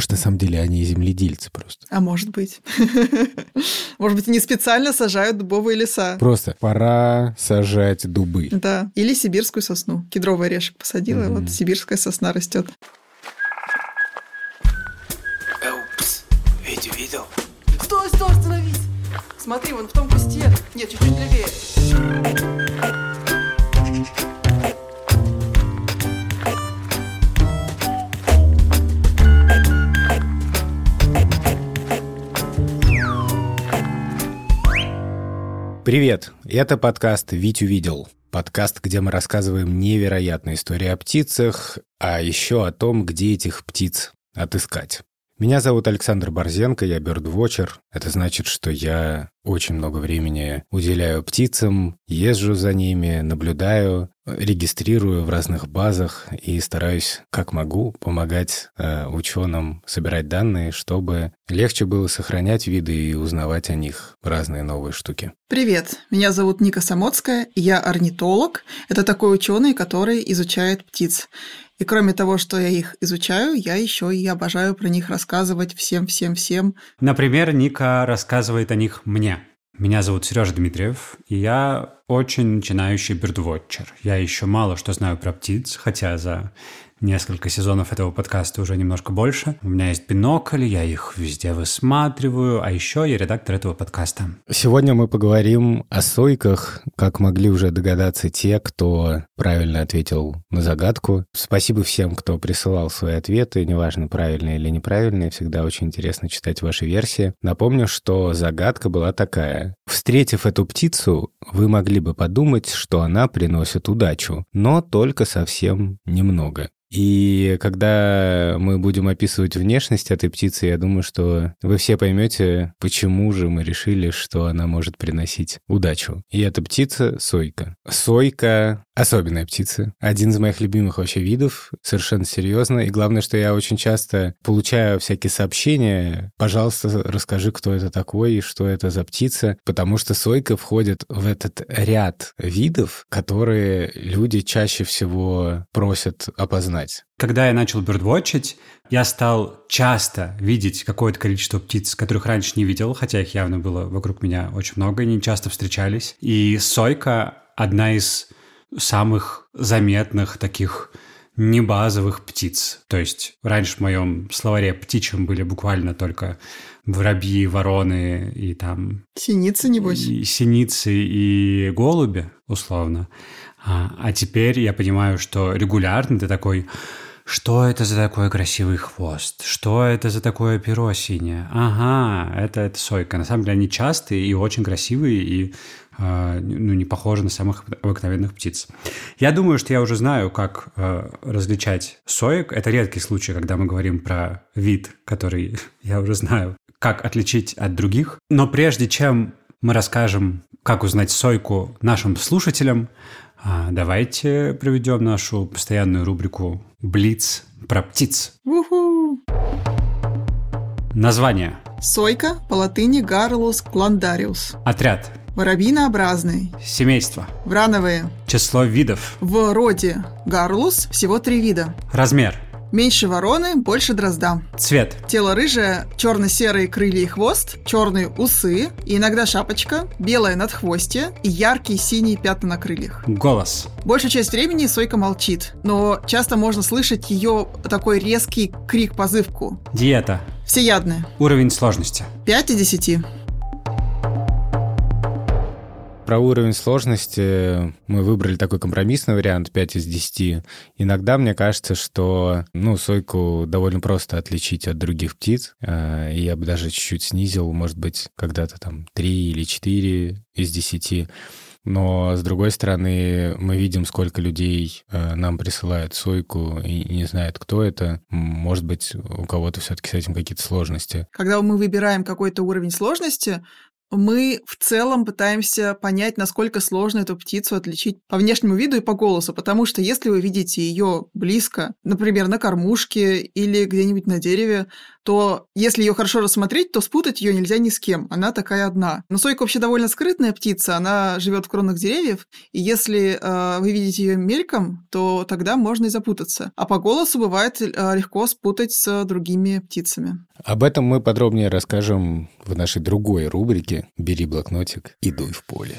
Может, на самом деле они земледельцы просто. А может быть. Может быть, они специально сажают дубовые леса. Просто пора сажать дубы. Да. Или сибирскую сосну. Кедровый орешек посадила, вот сибирская сосна растет. Упс, Витю видел? Стой, остановись! Смотри, вон в том кусте. Нет, чуть-чуть левее. Привет, это подкаст «Витю видел». Подкаст, где мы рассказываем невероятные истории о птицах, а еще о том, где этих птиц отыскать. Меня зовут Александр Борзенко, я бёрдвотчер. Это значит, что я очень много времени уделяю птицам, езжу за ними, наблюдаю, регистрирую в разных базах и стараюсь, как могу, помогать ученым собирать данные, чтобы легче было сохранять виды и узнавать о них разные новые штуки. Привет, меня зовут Ника Самоцкая, я орнитолог. Это такой ученый, который изучает птиц. И кроме того, что я их изучаю, я еще и обожаю про них рассказывать всем. Например, Ника рассказывает о них мне. Меня зовут Сережа Дмитриев, и я очень начинающий бёрдвотчер. Я еще мало что знаю про птиц, хотя за несколько сезонов этого подкаста уже немножко больше. У меня есть бинокль, я их везде высматриваю, а еще я редактор этого подкаста. Сегодня мы поговорим о сойках, как могли уже догадаться те, кто правильно ответил на загадку. Спасибо всем, кто присылал свои ответы, неважно, правильные или неправильные, всегда очень интересно читать ваши версии. Напомню, что загадка была такая. Встретив эту птицу, вы могли бы подумать, что она приносит удачу, но только совсем немного. И когда мы будем описывать внешность этой птицы, я думаю, что вы все поймете, почему же мы решили, что она может приносить удачу. И эта птица — сойка. Сойка — особенная птица. Один из моих любимых вообще видов, совершенно серьезно. И главное, что я очень часто получаю всякие сообщения. Пожалуйста, расскажи, кто это такой и что это за птица. Потому что сойка входит в этот ряд видов, которые люди чаще всего просят опознать. Когда я начал бёрдвотчить, я стал часто видеть какое-то количество птиц, которых раньше не видел, хотя их явно было вокруг меня очень много, и они часто встречались. И сойка – одна из самых заметных таких небазовых птиц. То есть раньше в моем словаре птичьем были буквально только воробьи, вороны и там... Синицы, небось? И синицы и голуби, условно. А теперь я понимаю, что регулярно ты такой... Что это за такой красивый хвост? Что это за такое перо синее? Ага, это сойка. На самом деле они частые и очень красивые, и не похожи на самых обыкновенных птиц. Я думаю, что я уже знаю, как различать соек. Это редкий случай, когда мы говорим про вид, который я уже знаю, как отличить от других. Но прежде чем мы расскажем, как узнать сойку нашим слушателям, давайте проведем нашу постоянную рубрику «Блиц про птиц». Уху! Название. Сойка, по латыни Gallus glandaриус. Отряд. Воробьинообразный. Семейство. Врановые. Число видов. В роде Gallus всего 3 вида. Размер. Меньше вороны, больше дрозда. Цвет. Тело рыжее, черно-серые крылья и хвост, черные усы, и иногда шапочка, белое надхвостье и яркие синие пятна на крыльях. Голос. Большую часть времени сойка молчит, но часто можно слышать ее такой резкий крик-позывку. Диета. Всеядная. Уровень сложности. 5 из 10. Про уровень сложности мы выбрали такой компромиссный вариант 5 из 10. Иногда мне кажется, что сойку довольно просто отличить от других птиц. И я бы даже чуть-чуть снизил, может быть, когда-то там 3 или 4 из 10. Но, с другой стороны, мы видим, сколько людей нам присылают сойку и не знают, кто это. Может быть, у кого-то все-таки с этим какие-то сложности. Когда мы выбираем какой-то уровень сложности, мы в целом пытаемся понять, насколько сложно эту птицу отличить по внешнему виду и по голосу, потому что если вы видите ее близко, например, на кормушке или где-нибудь на дереве, то если ее хорошо рассмотреть, то спутать ее нельзя ни с кем. Она такая одна. Но сойка вообще довольно скрытная птица, она живет в кронах деревьев, и если вы видите ее мельком, то тогда можно и запутаться. А по голосу бывает легко спутать с другими птицами. Об этом мы подробнее расскажем в нашей другой рубрике «Бери блокнотик и дуй в поле».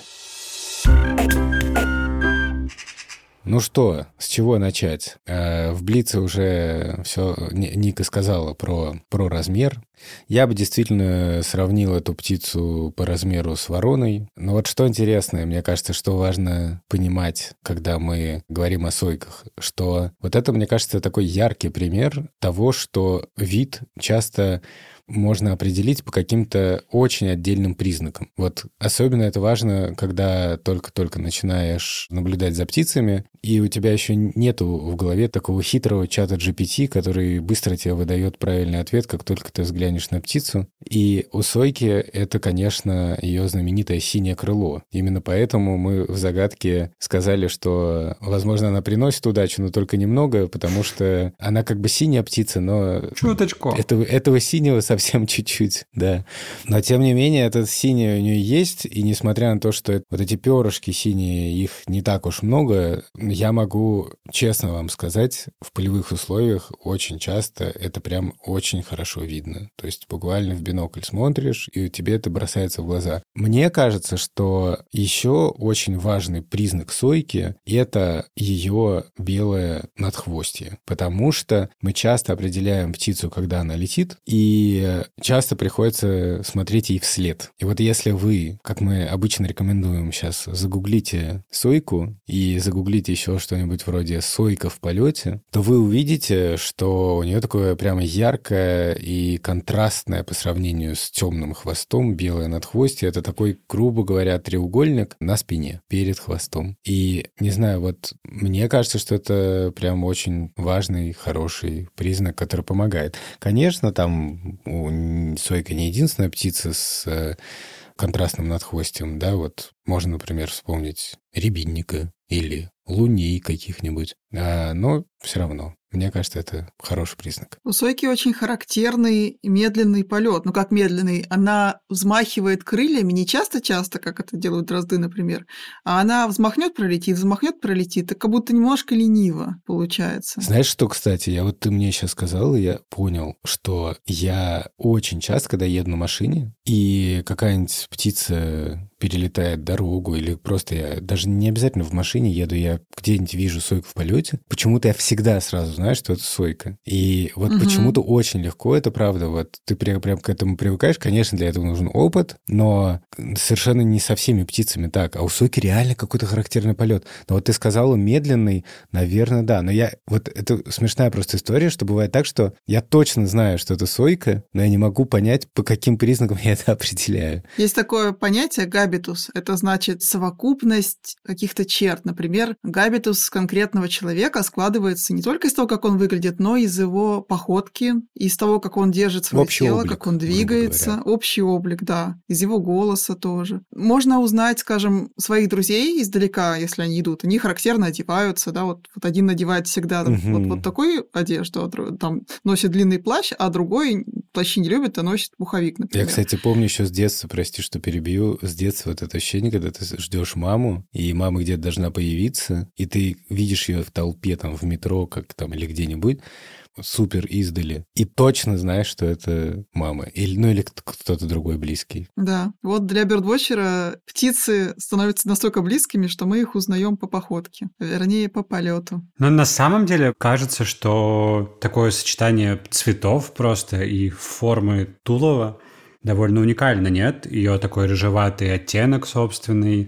Ну что, с чего начать? В Блице уже все Ника сказала про размер. Я бы действительно сравнил эту птицу по размеру с вороной. Но вот что интересное, мне кажется, что важно понимать, когда мы говорим о сойках, что вот это, мне кажется, такой яркий пример того, что вид часто можно определить по каким-то очень отдельным признакам. Вот особенно это важно, когда только-только начинаешь наблюдать за птицами, и у тебя еще нету в голове такого хитрого чата GPT, который быстро тебе выдает правильный ответ, как только ты взглянешь на птицу. И у сойки это, конечно, ее знаменитое синее крыло. Именно поэтому мы в загадке сказали, что, возможно, она приносит удачу, но только немного, потому что она как бы синяя птица, но... Чуточку. Этого синего совсем чуть-чуть, да. Но, тем не менее, этот синий у нее есть, и несмотря на то, что вот эти перышки синие, их не так уж много, я могу честно вам сказать, в полевых условиях очень часто это прям очень хорошо видно. То есть буквально в бинокль смотришь, и тебе это бросается в глаза. Мне кажется, что еще очень важный признак сойки — это ее белое надхвостье, потому что мы часто определяем птицу, когда она летит, и часто приходится смотреть ей вслед. И вот если вы, как мы обычно рекомендуем сейчас, загуглите сойку и загуглите еще что-нибудь вроде «сойка в полете», то вы увидите, что у нее такое прямо яркое и контрастное по сравнению с темным хвостом белое надхвостье. Это такой, грубо говоря, треугольник на спине перед хвостом. И, не знаю, вот мне кажется, что это прям очень важный, хороший признак, который помогает. Конечно, там сойка не единственная птица с контрастным надхвостьем, да, вот можно, например, вспомнить рябинника или луней каких-нибудь, но все равно, мне кажется, это хороший признак. У сойки очень характерный медленный полет. Ну, как медленный? Она взмахивает крыльями не часто-часто, как это делают дрозды, например, а она взмахнет, пролетит, и как будто немножко лениво получается. Знаешь что, кстати, ты мне сейчас сказал, и я понял, что я очень часто, когда еду на машине, и какая-нибудь птица перелетает дорогу, или просто я даже не обязательно в машине еду, я где-нибудь вижу сойку в полете, почему-то я всегда сразу знаю, что это сойка. И вот почему-то очень легко, это правда, вот ты прям к этому привыкаешь, конечно, для этого нужен опыт, но совершенно не со всеми птицами так, а у сойки реально какой-то характерный полет. Но вот ты сказала медленный, наверное, да, но это смешная просто история, что бывает так, что я точно знаю, что это сойка, но я не могу понять, по каким признакам я это определяю. Есть такое понятие габитус, это значит совокупность каких-то черт. Например, габитус конкретного человека складывается не только из того, как он выглядит, но и из его походки, из того, как он держит свое тело, облик, как он двигается. Общий облик, да. Из его голоса тоже. Можно узнать, скажем, своих друзей издалека, если они идут. Они характерно одеваются, да, вот один надевает всегда вот такую одежду, там носит длинный плащ, а другой плащи не любит, а носит пуховик, например. Я, кстати, помню еще с детства, прости, что перебью, с детства вот это ощущение, когда ты ждешь маму, и мама где-то должна появиться, и ты видишь ее в толпе, там, в метро, как там, или где-нибудь, супер издали, и точно знаешь, что это мама, или кто-то другой близкий. Да, вот для бёрдвотчера птицы становятся настолько близкими, что мы их узнаем по походке, вернее, по полету. Но на самом деле кажется, что такое сочетание цветов просто и формы тулова довольно уникально, нет? Ее такой рыжеватый оттенок собственный,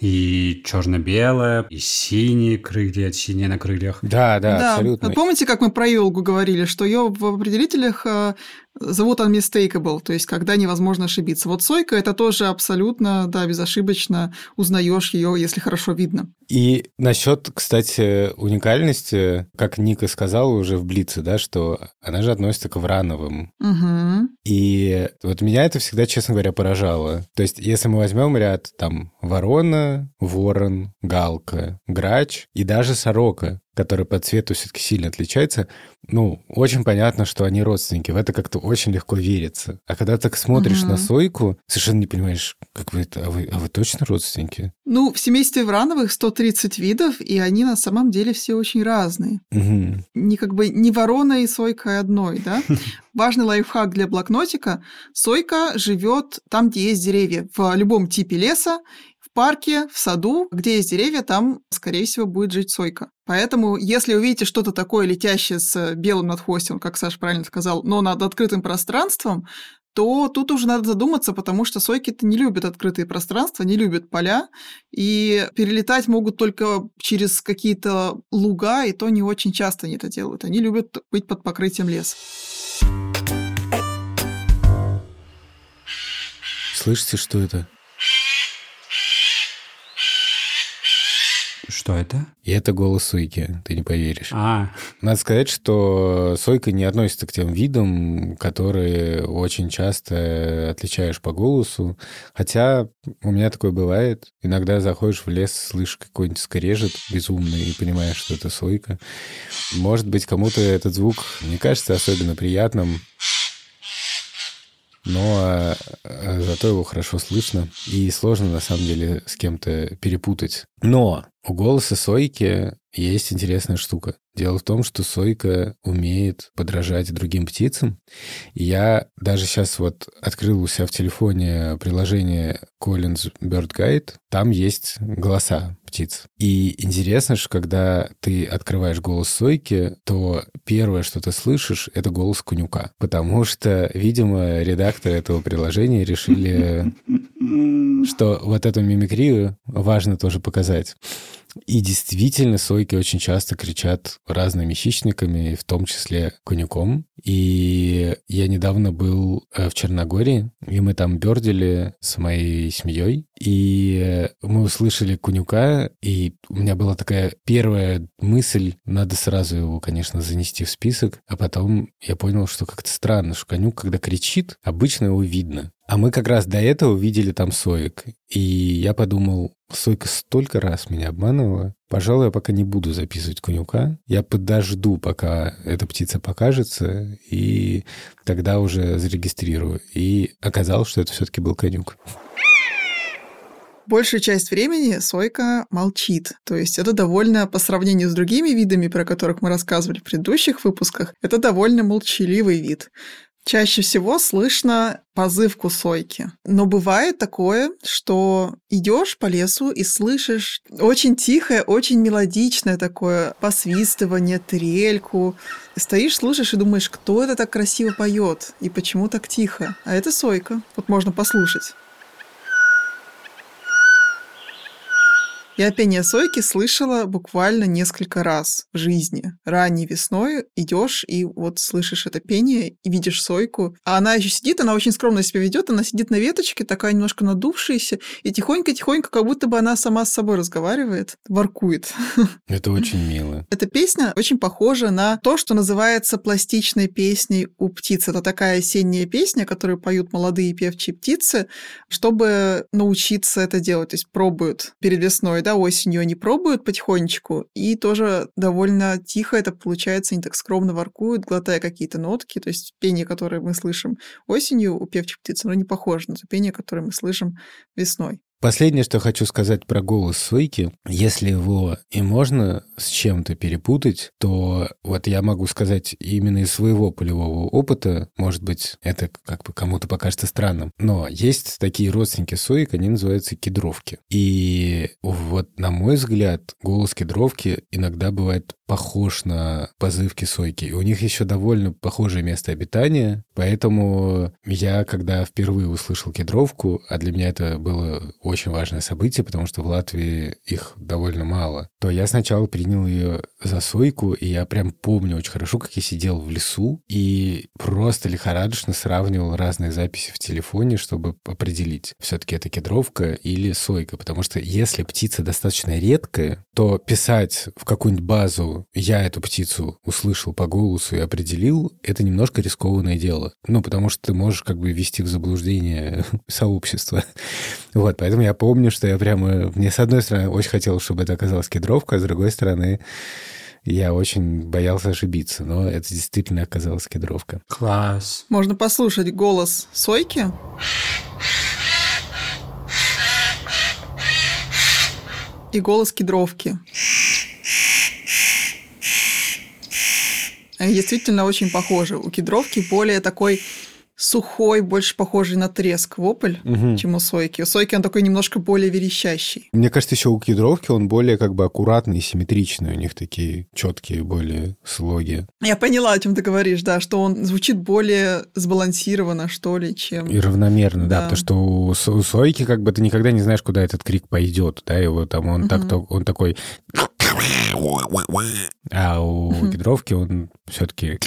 и черно-белое, и синие крылья, синие на крыльях. Да, абсолютно. Помните, как мы про Илгу говорили, что ее в определителях зовут unmistakable, то есть когда невозможно ошибиться. Вот сойка — это тоже абсолютно, да, безошибочно узнаешь ее, если хорошо видно. И насчет, кстати, уникальности, как Ника сказала уже в Блице, да, что она же относится к врановым. Угу. И вот меня это всегда, честно говоря, поражало. То есть если мы возьмем ряд там ворона, ворон, галка, грач и даже сорока, который по цвету все-таки сильно отличается, ну, очень понятно, что они родственники. В это как-то очень легко верится. А когда ты смотришь на сойку, совершенно не понимаешь, как вы это... А вы точно родственники? Ну, в семействе врановых 130 видов, и они на самом деле все очень разные. Не ворона и сойка одной, да? Важный лайфхак для блокнотика. Сойка живет там, где есть деревья. В любом типе леса, в парке, в саду, где есть деревья, там, скорее всего, будет жить сойка. Поэтому, если увидите что-то такое летящее с белым надхвостьем, как Саша правильно сказал, но над открытым пространством, то тут уже надо задуматься, потому что сойки-то не любят открытые пространства, не любят поля, и перелетать могут только через какие-то луга, и то не очень часто они это делают. Они любят быть под покрытием леса. Слышите, что это? Что это? И это голос сойки, ты не поверишь. А. Надо сказать, что сойка не относится к тем видам, которые очень часто отличаешь по голосу. Хотя у меня такое бывает. Иногда заходишь в лес, слышишь какой-нибудь скрежет безумный и понимаешь, что это сойка. Может быть, кому-то этот звук не кажется особенно приятным, но зато его хорошо слышно, и сложно, на самом деле, с кем-то перепутать. Но у голоса сойки есть интересная штука. Дело в том, что сойка умеет подражать другим птицам. И я даже сейчас вот открыл у себя в телефоне приложение Collins Bird Guide. Там есть голоса птиц. И интересно, что когда ты открываешь голос сойки, то первое, что ты слышишь, это голос конюка. Потому что, видимо, редакторы этого приложения решили, что вот эту мимикрию важно тоже показать. И действительно, сойки очень часто кричат разными хищниками, в том числе конюком. И я недавно был в Черногории, и мы там бёрдили с моей семьей. И мы услышали конюка, и у меня была такая первая мысль, надо сразу его, конечно, занести в список. А потом я понял, что как-то странно, что конюк, когда кричит, обычно его видно. А мы как раз до этого видели там соек. И я подумал, сойка столько раз меня обманывала. Пожалуй, я пока не буду записывать конюка. Я подожду, пока эта птица покажется, и тогда уже зарегистрирую. И оказалось, что это все-таки был конюк. Большую часть времени сойка молчит. То есть это довольно, по сравнению с другими видами, про которых мы рассказывали в предыдущих выпусках, это довольно молчаливый вид. Чаще всего слышно позывку сойки. Но бывает такое, что идешь по лесу и слышишь очень тихое, очень мелодичное такое посвистывание, трельку. Стоишь, слушаешь и думаешь, кто это так красиво поет и почему так тихо. А это сойка. Вот можно послушать. Я пение сойки слышала буквально несколько раз в жизни. Ранней весной идешь и вот слышишь это пение и видишь сойку. А она еще сидит, она очень скромно себя ведет, она сидит на веточке, такая немножко надувшаяся, и тихонько-тихонько, как будто бы она сама с собой разговаривает, воркует. Это очень мило. Эта песня очень похожа на то, что называется пластичной песней у птиц. Это такая осенняя песня, которую поют молодые певчие птицы, чтобы научиться это делать. То есть пробуют перед весной, да, осенью они пробуют потихонечку, и тоже довольно тихо это получается, они так скромно воркуют, глотая какие-то нотки. То есть пение, которое мы слышим осенью у певчих птиц, оно не похоже на то пение, которое мы слышим весной. Последнее, что хочу сказать про голос сойки, если его и можно с чем-то перепутать, то вот я могу сказать именно из своего полевого опыта, может быть, это как бы кому-то покажется странным, но есть такие родственники соек, они называются кедровки. И вот, на мой взгляд, голос кедровки иногда бывает похож на позывки сойки. И у них еще довольно похожее место обитания, поэтому я, когда впервые услышал кедровку, а для меня это было очень важное событие, потому что в Латвии их довольно мало, то я сначала принял ее за сойку, и я прям помню очень хорошо, как я сидел в лесу и просто лихорадочно сравнивал разные записи в телефоне, чтобы определить, все-таки это кедровка или сойка, потому что если птица достаточно редкая, то писать в какую-нибудь базу «я эту птицу услышал по голосу и определил» — это немножко рискованное дело. Ну, потому что ты можешь как бы ввести в заблуждение сообщество. Вот, поэтому я помню, что я прямо... Мне, с одной стороны, очень хотелось, чтобы это оказалась кедровка, а с другой стороны, Я очень боялся ошибиться, но это действительно оказалась кедровка. Класс. Можно послушать голос сойки. И голос кедровки. Они действительно очень похожи. У кедровки более такой сухой, больше похожий на треск вопль, чем у сойки. У сойки он такой немножко более верещащий. Мне кажется, еще у кедровки он более как бы аккуратный и симметричный. У них такие четкие более слоги. Я поняла, о чем ты говоришь, да, что он звучит более сбалансированно, что ли, чем... И равномерно, да, потому что у сойки как бы ты никогда не знаешь, куда этот крик пойдет, да, его там он он такой... А у кедровки он все-таки...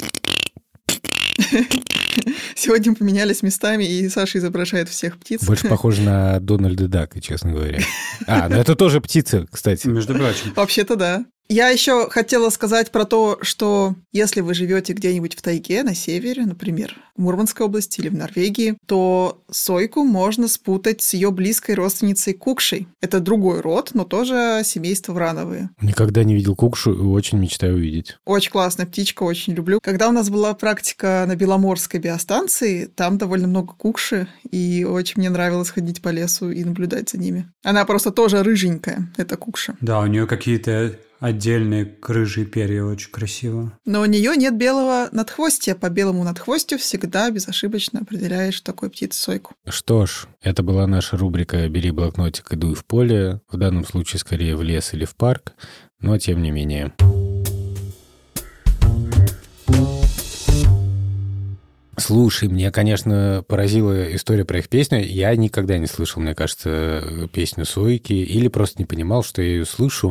Сегодня поменялись местами, и Саша изображает всех птиц. Больше похоже на Дональда Дака, честно говоря. Ну это тоже птица, кстати. Между прочим. Вообще-то да. Я еще хотела сказать про то, что если вы живете где-нибудь в тайге на севере, например, в Мурманской области или в Норвегии, то сойку можно спутать с ее близкой родственницей кукшей. Это другой род, но тоже семейство врановые. Никогда не видел кукшу и очень мечтаю увидеть. Очень классная птичка, очень люблю. Когда у нас была практика на Беломорской биостанции, там довольно много кукши, и очень мне нравилось ходить по лесу и наблюдать за ними. Она просто тоже рыженькая, эта кукша. Да, у нее какие-то отдельные рыжие перья, очень красиво. Но у нее нет белого надхвостья. По белому надхвостью всегда безошибочно определяешь такой птицу сойку. Что ж, это была наша рубрика «Бери блокнотик и дуй в поле». В данном случае скорее в лес или в парк, но тем не менее. Слушай, мне, конечно, поразила история про их песню. Я никогда не слышал, мне кажется, песню сойки, или просто не понимал, что я ее слышу.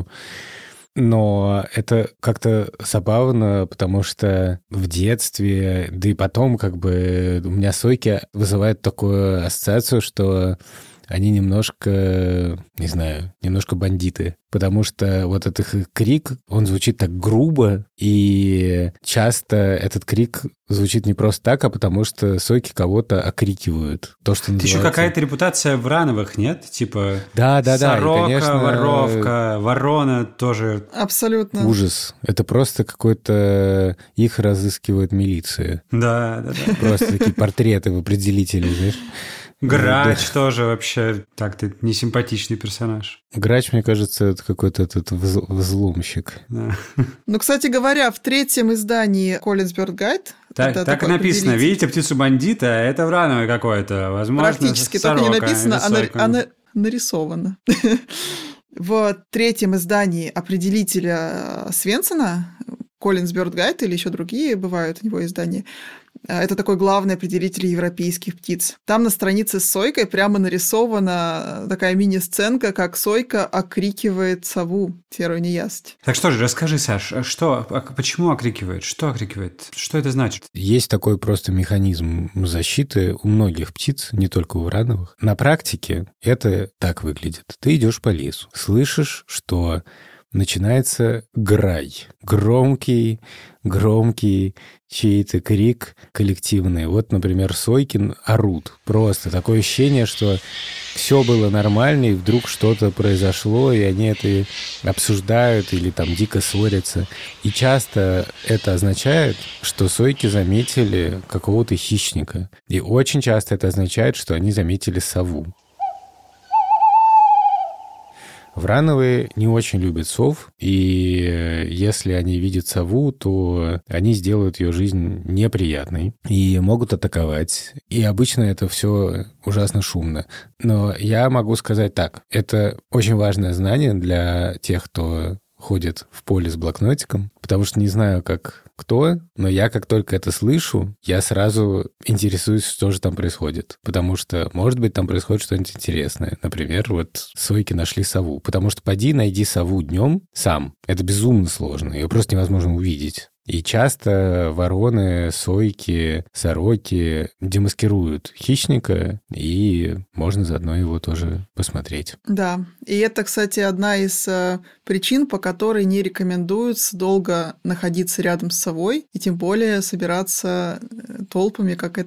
Но это как-то забавно, потому что в детстве, да и потом, как бы у меня сойки вызывают такую ассоциацию, что они немножко, не знаю, немножко бандиты. Потому что вот этот их крик, он звучит так грубо, и часто этот крик звучит не просто так, а потому что сойки кого-то окрикивают. То, что называется... Еще какая-то репутация врановых, нет? Типа да, сорока, и, конечно, воровка, ворона тоже. Абсолютно. Ужас. Это просто какой-то... Их разыскивает милиция. Да. Просто такие портреты в определителе, знаешь. Грач тоже вообще так-то несимпатичный персонаж. Грач, мне кажется, это какой-то этот взломщик. Да. Ну, кстати говоря, в третьем издании Collins Bird Guide так и написано. Видите птицу бандита? Это врановый какой-то. Возможно, практически сорока, только не написано, а нарисовано. В третьем издании определителя Свенсона, Collins Bird Guide или еще другие бывают у него издания, это такой главный определитель европейских птиц. Там на странице с сойкой прямо нарисована такая мини-сценка, как сойка окрикивает сову, серую неясыть. Так что же, расскажи, Саш, почему окрикивает? Что окрикивает? Что это значит? Есть такой просто механизм защиты у многих птиц, не только у врановых. На практике это так выглядит. Ты идешь по лесу, слышишь, что начинается грай. Громкий чей-то крик коллективный. Вот, например, сойки орут. Просто такое ощущение, что все было нормально, и вдруг что-то произошло, и они это обсуждают или там дико ссорятся. И часто это означает, что сойки заметили какого-то хищника. И очень часто это означает, что они заметили сову. Врановые не очень любят сов, и если они видят сову, то они сделают ее жизнь неприятной и могут атаковать. И обычно это все ужасно шумно. Но я могу сказать так, это очень важное знание для тех, кто ходит в поле с блокнотиком, потому что не знаю, как кто, но я как только это слышу, я сразу интересуюсь, что же там происходит. Потому что, может быть, там происходит что-нибудь интересное. Например, вот сойки нашли сову. Потому что поди найди сову днем сам. Это безумно сложно. Ее просто невозможно увидеть. И часто вороны, сойки, сороки демаскируют хищника, и можно заодно его тоже посмотреть. Да, и это, кстати, одна из причин, по которой не рекомендуется долго находиться рядом с совой, и тем более собираться толпами, как это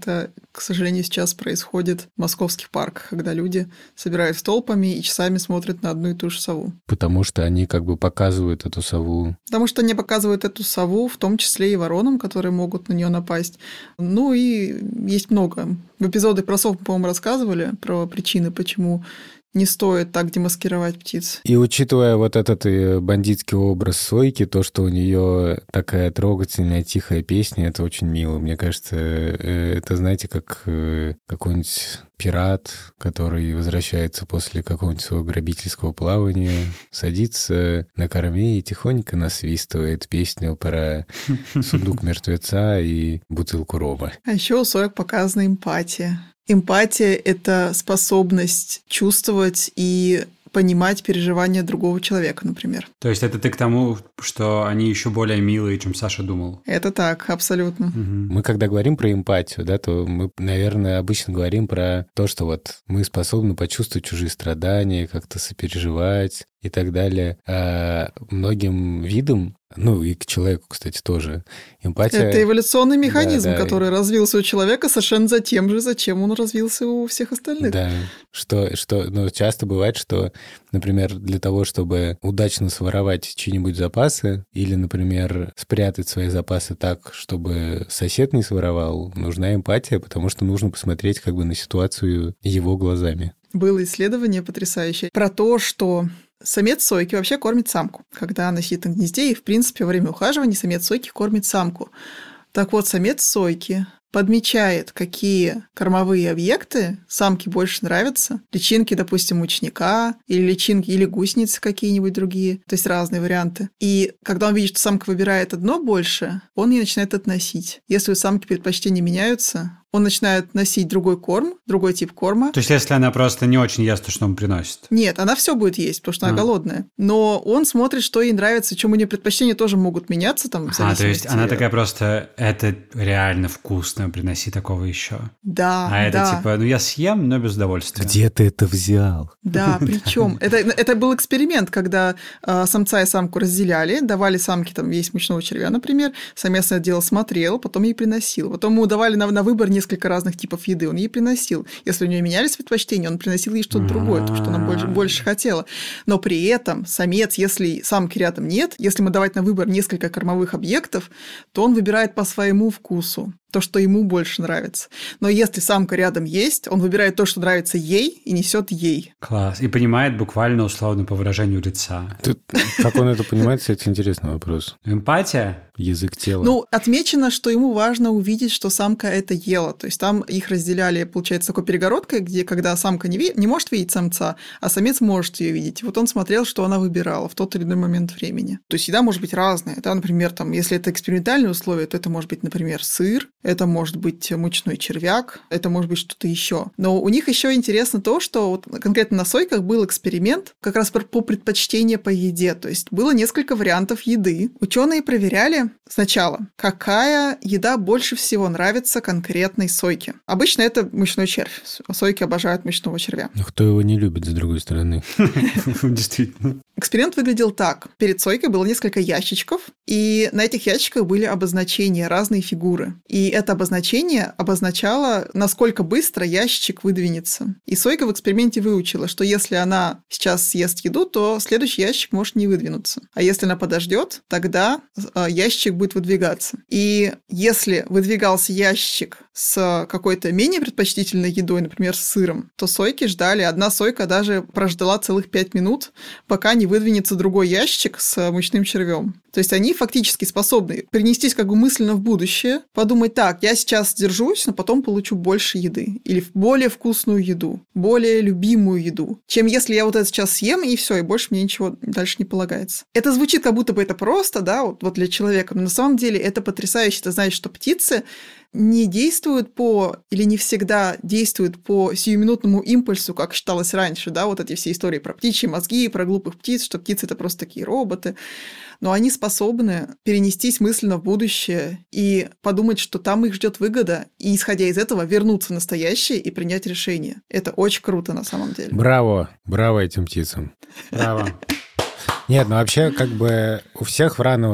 к сожалению, сейчас происходит в московских парках, когда люди собираются толпами и часами смотрят на одну и ту же сову. Потому что они как бы показывают эту сову. Потому что они показывают эту сову, в том числе и воронам, которые могут на нее напасть. Ну и есть много. В эпизоде про сов, по-моему, рассказывали про причины, почему не стоит так демаскировать птиц. И учитывая вот этот бандитский образ Сойки, то, что у нее такая трогательная, тихая песня, это очень мило. Мне кажется, это, знаете, как какой-нибудь пират, который возвращается после какого-нибудь своего грабительского плавания, садится на корме и тихонько насвистывает песню про сундук мертвеца и бутылку рома. А еще у соек показана эмпатия. Эмпатия – это способность чувствовать и понимать переживания другого человека, например. То есть это ты к тому, что они еще более милые, чем Саша думал? Это так, абсолютно. Угу. Мы когда говорим про эмпатию, да, то мы, наверное, обычно говорим про то, что вот мы способны почувствовать чужие страдания, как-то сопереживать и так далее. А многим видам, ну и к человеку, кстати, тоже, эмпатия... Это эволюционный механизм, да. который развился у человека совершенно за тем же, зачем он развился у всех остальных. Да, что ну, часто бывает, что, например, для того, чтобы удачно своровать чьи-нибудь запасы или, например, спрятать свои запасы так, чтобы сосед не своровал, нужна эмпатия, потому что нужно посмотреть как бы на ситуацию его глазами. Было исследование потрясающее про то, что самец сойки вообще кормит самку, когда она сидит на гнезде, и, в принципе, во время ухаживания самец сойки кормит самку. Так вот, самец сойки подмечает, какие кормовые объекты самке больше нравятся. Личинки, допустим, мучника, или личинки, или гусеницы какие-нибудь другие. То есть разные варианты. И когда он видит, что самка выбирает одно больше, он ей начинает относить. Если у самки предпочтения меняются, он начинает носить другой корм, другой тип корма. То есть если она просто не очень ест, то что он приносит? Нет, она все будет есть, потому что она голодная. Но он смотрит, что ей нравится, чем у нее предпочтения тоже могут меняться там в зависимости. То есть она такая просто, это реально вкусно, приноси такого еще. Да, А это типа, ну я съем, но без удовольствия. Где ты это взял? Да, причем это был эксперимент, когда самца и самку разделяли, давали самке там есть мучного червя, например, самец это дело смотрел, потом ей приносил. Потом ему давали на выбор несколько разных типов еды, он ей приносил. Если у нее менялись предпочтения, он приносил ей что-то другое, то, что она больше хотела. Но при этом самец, если самки рядом нет, если ему давать на выбор несколько кормовых объектов, то он выбирает по своему вкусу. То, что ему больше нравится. Но если самка рядом есть, он выбирает то, что нравится ей, и несет ей. Класс. И понимает буквально условно по выражению лица. Как он это понимает, кстати, интересный вопрос. Эмпатия? Язык тела. Ну, отмечено, что ему важно увидеть, что самка это ела. То есть там их разделяли, получается, такой перегородкой, где когда самка не может видеть самца, а самец может ее видеть. И вот он смотрел, что она выбирала в тот или иной момент времени. То есть еда может быть разная. Да, например, там, если это экспериментальные условия, то это может быть, например, сыр, это может быть мучной червяк, это может быть что-то еще. Но у них еще интересно то, что вот конкретно на сойках был эксперимент как раз по предпочтению по еде. То есть было несколько вариантов еды. Ученые проверяли сначала, какая еда больше всего нравится конкретной сойке. Обычно это мучной червь. Сойки обожают мучного червя. Но кто его не любит, с другой стороны? Действительно. Эксперимент выглядел так. Перед сойкой было несколько ящичков, и на этих ящичках были обозначения, разные фигуры. И это обозначение обозначало, насколько быстро ящичек выдвинется. И сойка в эксперименте выучила, что если она сейчас съест еду, то следующий ящик может не выдвинуться. А если она подождет, тогда ящик будет выдвигаться. И если выдвигался ящик с какой-то менее предпочтительной едой, например, с сыром, то сойки ждали. Одна сойка даже прождала целых 5 минут, пока не выдвинется другой ящик с мучным червем. То есть они фактически способны перенестись как бы мысленно в будущее, подумать, так, я сейчас держусь, но потом получу больше еды. Или более вкусную еду, более любимую еду, чем если я вот это сейчас съем, и все, и больше мне ничего дальше не полагается. Это звучит, как будто бы это просто, да, вот для человека, но на самом деле это потрясающе. Это значит, что птицы не действуют или не всегда действуют по сиюминутному импульсу, как считалось раньше, да, вот эти все истории про птичьи мозги, про глупых птиц, что птицы – это просто такие роботы. Но они способны перенестись мысленно в будущее и подумать, что там их ждет выгода, и, исходя из этого, вернуться в настоящее и принять решение. Это очень круто на самом деле. Браво! Браво этим птицам. Браво. Нет, ну вообще как бы у всех врановых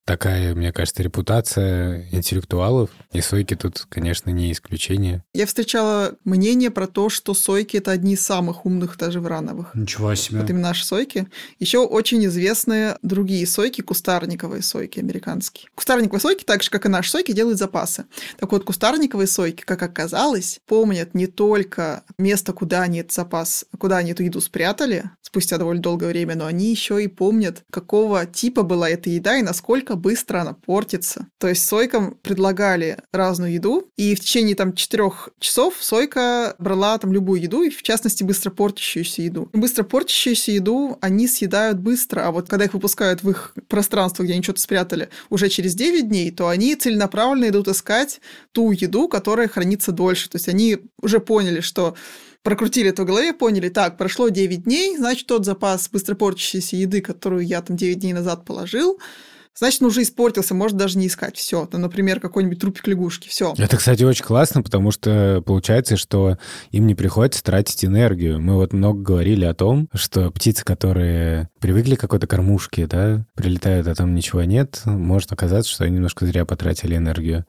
такая, мне кажется, репутация интеллектуалов, и сойки тут, конечно, не исключение. Я встречала мнение про то, что сойки – это одни из самых умных даже врановых. Ничего себе. Вот именно наши сойки. Еще очень известные другие сойки, кустарниковые сойки американские. Кустарниковые сойки, так же, как и наши сойки, делают запасы. Так вот, кустарниковые сойки, как оказалось, помнят не только место, куда они этот запас, куда они эту еду спрятали спустя довольно долгое время, но они еще и помнят, какого типа была эта еда и насколько быстро она портится. То есть сойкам предлагали разную еду, и в течение 4 часов сойка брала любую еду, и в частности быстро портящуюся еду. Быстро портящуюся еду они съедают быстро, а вот когда их выпускают в их пространство, где они что-то спрятали, уже через 9 дней, то они целенаправленно идут искать ту еду, которая хранится дольше. То есть они уже поняли, что прокрутили это в голове, поняли, так, прошло 9 дней, значит, тот запас быстро портящейся еды, которую я 9 дней назад положил, значит, он уже испортился, может даже не искать. Все, например, какой-нибудь трупик лягушки, все. Это, кстати, очень классно, потому что получается, что им не приходится тратить энергию. Мы вот много говорили о том, что птицы, которые привыкли к какой-то кормушке, да, прилетают, а там ничего нет, может оказаться, что они немножко зря потратили энергию.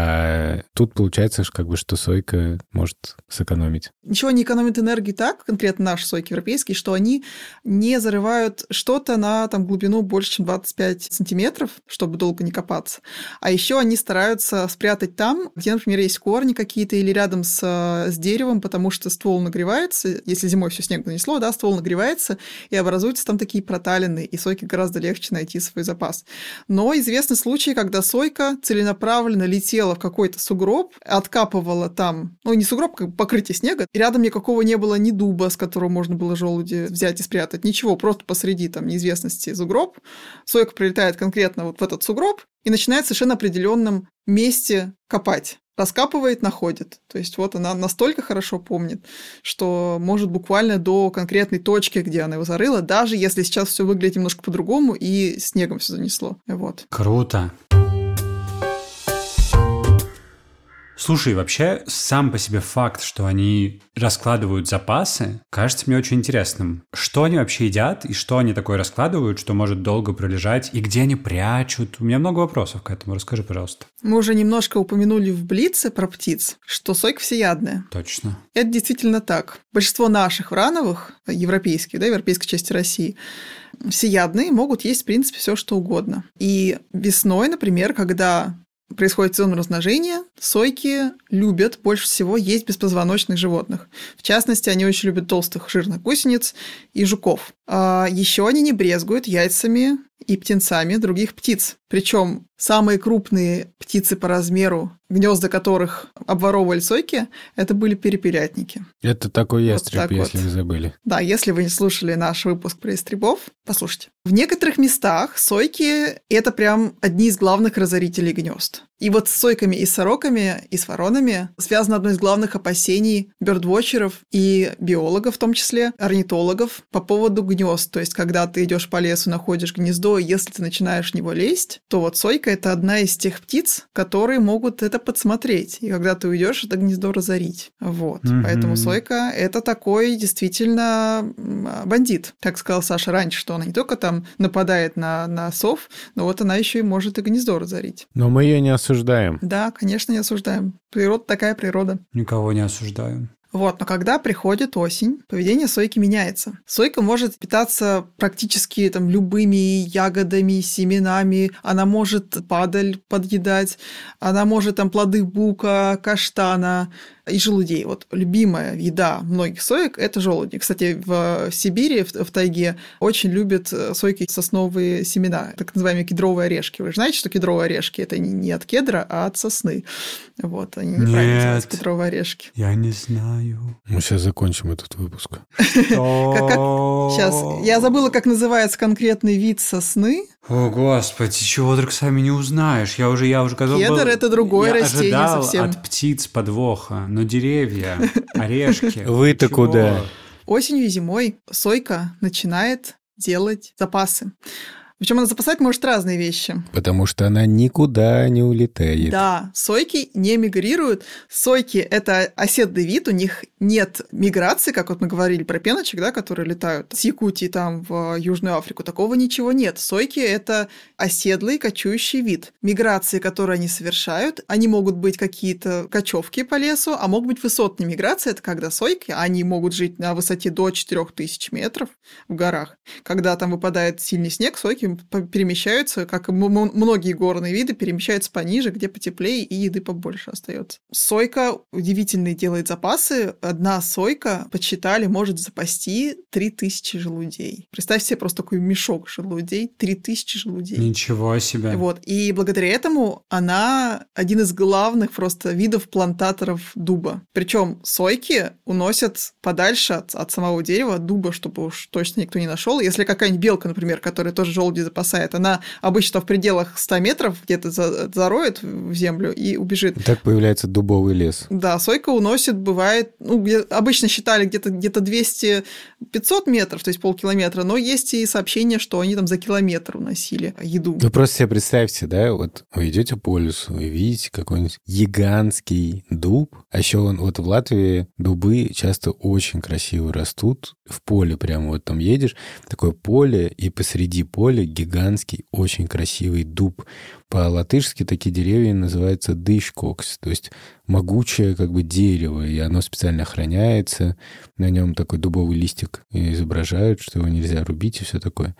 А тут получается, что сойка может сэкономить. Ничего не экономит энергии так, конкретно наши сойки европейские, что они не зарывают что-то на глубину больше, чем 25 сантиметров, чтобы долго не копаться. А еще они стараются спрятать там, где, например, есть корни какие-то или рядом с деревом, потому что ствол нагревается, если зимой все снег нанесло, да, ствол нагревается, и образуются там такие проталины, и сойке гораздо легче найти свой запас. Но известны случаи, когда сойка целенаправленно летела в какой-то сугроб, откапывала там, не сугроб, как покрытие снега, и рядом никакого не было ни дуба, с которого можно было желуди взять и спрятать, ничего, просто посреди неизвестности сугроб. Сойка прилетает конкретно вот в этот сугроб и начинает в совершенно определенном месте копать. Раскапывает, находит. То есть вот она настолько хорошо помнит, что может буквально до конкретной точки, где она его зарыла, даже если сейчас все выглядит немножко по-другому и снегом все занесло. Вот. Круто. Слушай, вообще, сам по себе факт, что они раскладывают запасы, кажется мне очень интересным. Что они вообще едят, и что они такое раскладывают, что может долго пролежать, и где они прячут? У меня много вопросов к этому. Расскажи, пожалуйста. Мы уже немножко упомянули в Блице про птиц, что сойка всеядная. Точно. Это действительно так. Большинство наших врановых, европейских, да, европейской части России, всеядные, могут есть, в принципе, все что угодно. И весной, например, когда происходит сезон размножения, сойки любят больше всего есть беспозвоночных животных. В частности, они очень любят толстых жирных гусениц и жуков. А еще они не брезгуют яйцами и птенцами других птиц. Причем самые крупные птицы по размеру, гнезда которых обворовывали сойки, это были перепелятники. Это такой ястреб, вот если вы забыли. Да, если вы не слушали наш выпуск про ястребов, послушайте. В некоторых местах сойки – это прям одни из главных разорителей гнезд. И вот с сойками и с сороками, и с воронами связано одно из главных опасений бёрдвотчеров и биологов, в том числе орнитологов, по поводу гнезд. То есть, когда ты идешь по лесу, находишь гнездо, и если ты начинаешь в него лезть, то вот сойка – это одна из тех птиц, которые могут это подсмотреть. И когда ты уйдешь, это гнездо разорить. Вот. Поэтому сойка – это такой действительно бандит. Как сказал Саша раньше, что она не только нападает на сов, но вот она еще и может и гнездо разорить. Но мы ее не осуждаем. Да, конечно, не осуждаем. Природа такая природа. Никого не осуждаю. Вот, но когда приходит осень, поведение сойки меняется. Сойка может питаться практически любыми ягодами, семенами, она может падаль подъедать, она может плоды бука, каштана и желудей. Вот любимая еда многих соек – это желуди. Кстати, в Сибири, в тайге, очень любят сойки сосновые семена, так называемые кедровые орешки. Вы же знаете, что кедровые орешки – это не от кедра, а от сосны. Вот, они неправильно называются кедровые орешки. Я не знаю. Мы сейчас закончим этот выпуск. Сейчас, я забыла, как называется конкретный вид сосны. О, Господи, чего только сами не узнаешь. Я уже готов был... Кедр – это другое растение ожидал совсем. от птиц подвоха, но деревья, орешки. Вы-то куда? Осенью и зимой сойка начинает делать запасы. Причем она запасать может разные вещи. Потому что она никуда не улетает. Да, сойки не мигрируют. Сойки – это оседлый вид, у них нет миграции, как вот мы говорили про пеночек, да, которые летают с Якутии там в Южную Африку. Такого ничего нет. Сойки – это оседлый кочующий вид. Миграции, которые они совершают, они могут быть какие-то кочевки по лесу, а могут быть высотные миграции. Это когда сойки, они могут жить на высоте до 4000 метров в горах. Когда там выпадает сильный снег, сойки перемещаются, как и многие горные виды, перемещаются пониже, где потеплее и еды побольше остается. Сойка удивительные делает запасы. Одна сойка, подсчитали, может запасти 3000 желудей. Представь себе просто такой мешок желудей, 3000 желудей. Ничего себе. Вот. И благодаря этому она один из главных просто видов плантаторов дуба. Причем сойки уносят подальше от самого дерева дуба, чтобы уж точно никто не нашел. Если какая-нибудь белка, например, которая тоже желуди запасает, она обычно в пределах 100 метров где-то зароет в землю и убежит. И так появляется дубовый лес. Да, сойка уносит, бывает, обычно считали где-то 200-500 метров, то есть полкилометра, но есть и сообщения, что они там за километр уносили еду. Ну, просто себе представьте, да, вот вы идете по лесу и видите какой-нибудь гигантский дуб, а еще вот в Латвии дубы часто очень красиво растут, в поле прямо вот там едешь, такое поле, и посреди поля гигантский, очень красивый дуб. По-латышски такие деревья называются дышкокс, то есть могучее как бы дерево, и оно специально охраняется, на нем такой дубовый листик изображают, что его нельзя рубить и все такое.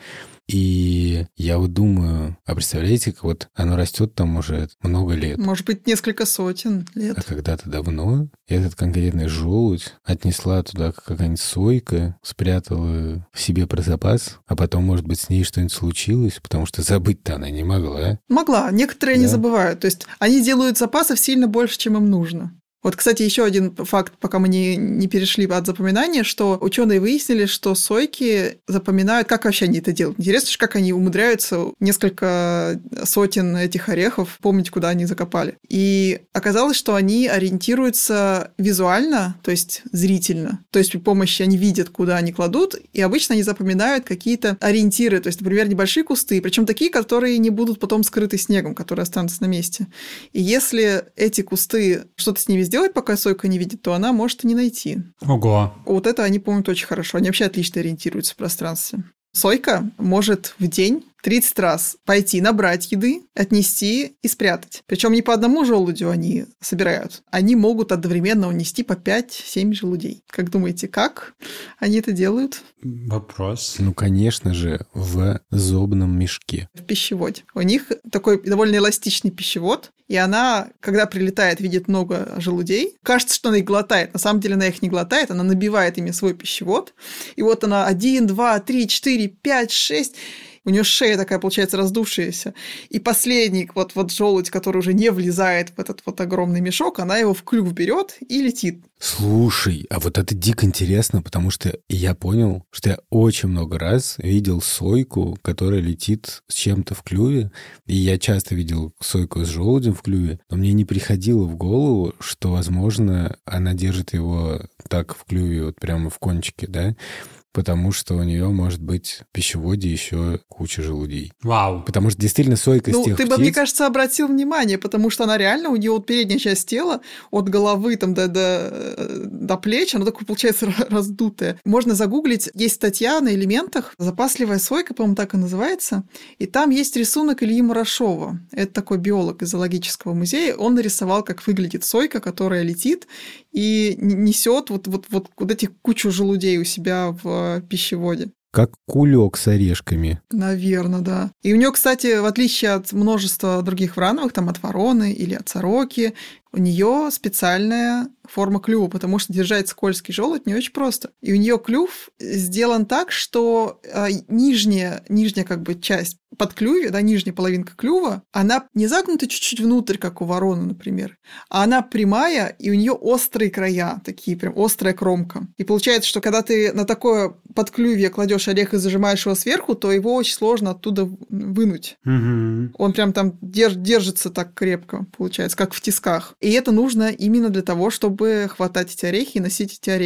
И я вот думаю, а представляете, как вот оно растет там уже много лет. Может быть, несколько сотен лет. А когда-то давно этот конкретный желудь отнесла туда какая-нибудь сойка, спрятала в себе про запас, а потом, может быть, с ней что-нибудь случилось, потому что забыть-то она не могла. Могла. Некоторые не забывают. То есть они делают запасов сильно больше, чем им нужно. Вот, кстати, еще один факт, пока мы не перешли от запоминания, что ученые выяснили, что сойки запоминают, как вообще они это делают. Интересно, как они умудряются несколько сотен этих орехов помнить, куда они закопали. И оказалось, что они ориентируются визуально, то есть зрительно. То есть при помощи они видят, куда они кладут, и обычно они запоминают какие-то ориентиры, то есть, например, небольшие кусты, причем такие, которые не будут потом скрыты снегом, которые останутся на месте. И если эти кусты, что-то с ними сделать, пока сойка не видит, то она может и не найти. Ого. Вот это они помнят очень хорошо. Они вообще отлично ориентируются в пространстве. Сойка может в день 30 раз пойти набрать еды, отнести и спрятать. Причем не по одному желудю они собирают. Они могут одновременно унести по 5-7 желудей. Как думаете, как они это делают? Вопрос. Ну, конечно же, в зобном мешке. В пищеводе. У них такой довольно эластичный пищевод, и она, когда прилетает, видит много желудей. Кажется, что она их глотает. На самом деле она их не глотает, она набивает ими свой пищевод. И вот она 1, 2, 3, 4, 5, 6... У нее шея такая, получается, раздувшаяся. И последний вот желудь, который уже не влезает в этот вот огромный мешок, она его в клюв берет и летит. Слушай, а вот это дико интересно, потому что я понял, что я очень много раз видел сойку, которая летит с чем-то в клюве, и я часто видел сойку с желудем в клюве, но мне не приходило в голову, что, возможно, она держит его так в клюве, вот прямо в кончике, да, потому что у нее может быть в пищеводе еще куча желудей. Вау. Потому что действительно сойка из тех ты птиц... бы, мне кажется, обратил внимание, потому что она реально, у нее вот передняя часть тела от головы там до плеч, она такая, получается, раздутая. Можно загуглить, есть статья на Элементах «Запасливая сойка», по-моему, так и называется, и там есть рисунок Ильи Мурашова. Это такой биолог из зоологического музея. Он нарисовал, как выглядит сойка, которая летит и несет вот эти кучу желудей у себя в пищеводе. Как кулек с орешками. Наверное, да. И у нее, кстати, в отличие от множества других врановых, там от вороны или от сороки, у нее специальная форма клюва, потому что держать скользкий желудь не очень просто. И у нее клюв сделан так, что нижняя как бы часть подклювия, да, нижняя половинка клюва, она не загнута чуть-чуть внутрь, как у вороны, например, а она прямая, и у нее острые края, такие прям острая кромка. И получается, что когда ты на такое подклювие кладешь орех и зажимаешь его сверху, то его очень сложно оттуда вынуть. Угу. Он прям там держится так крепко, получается, как в тисках. И это нужно именно для того, чтобы хватать эти орехи и носить эти орехи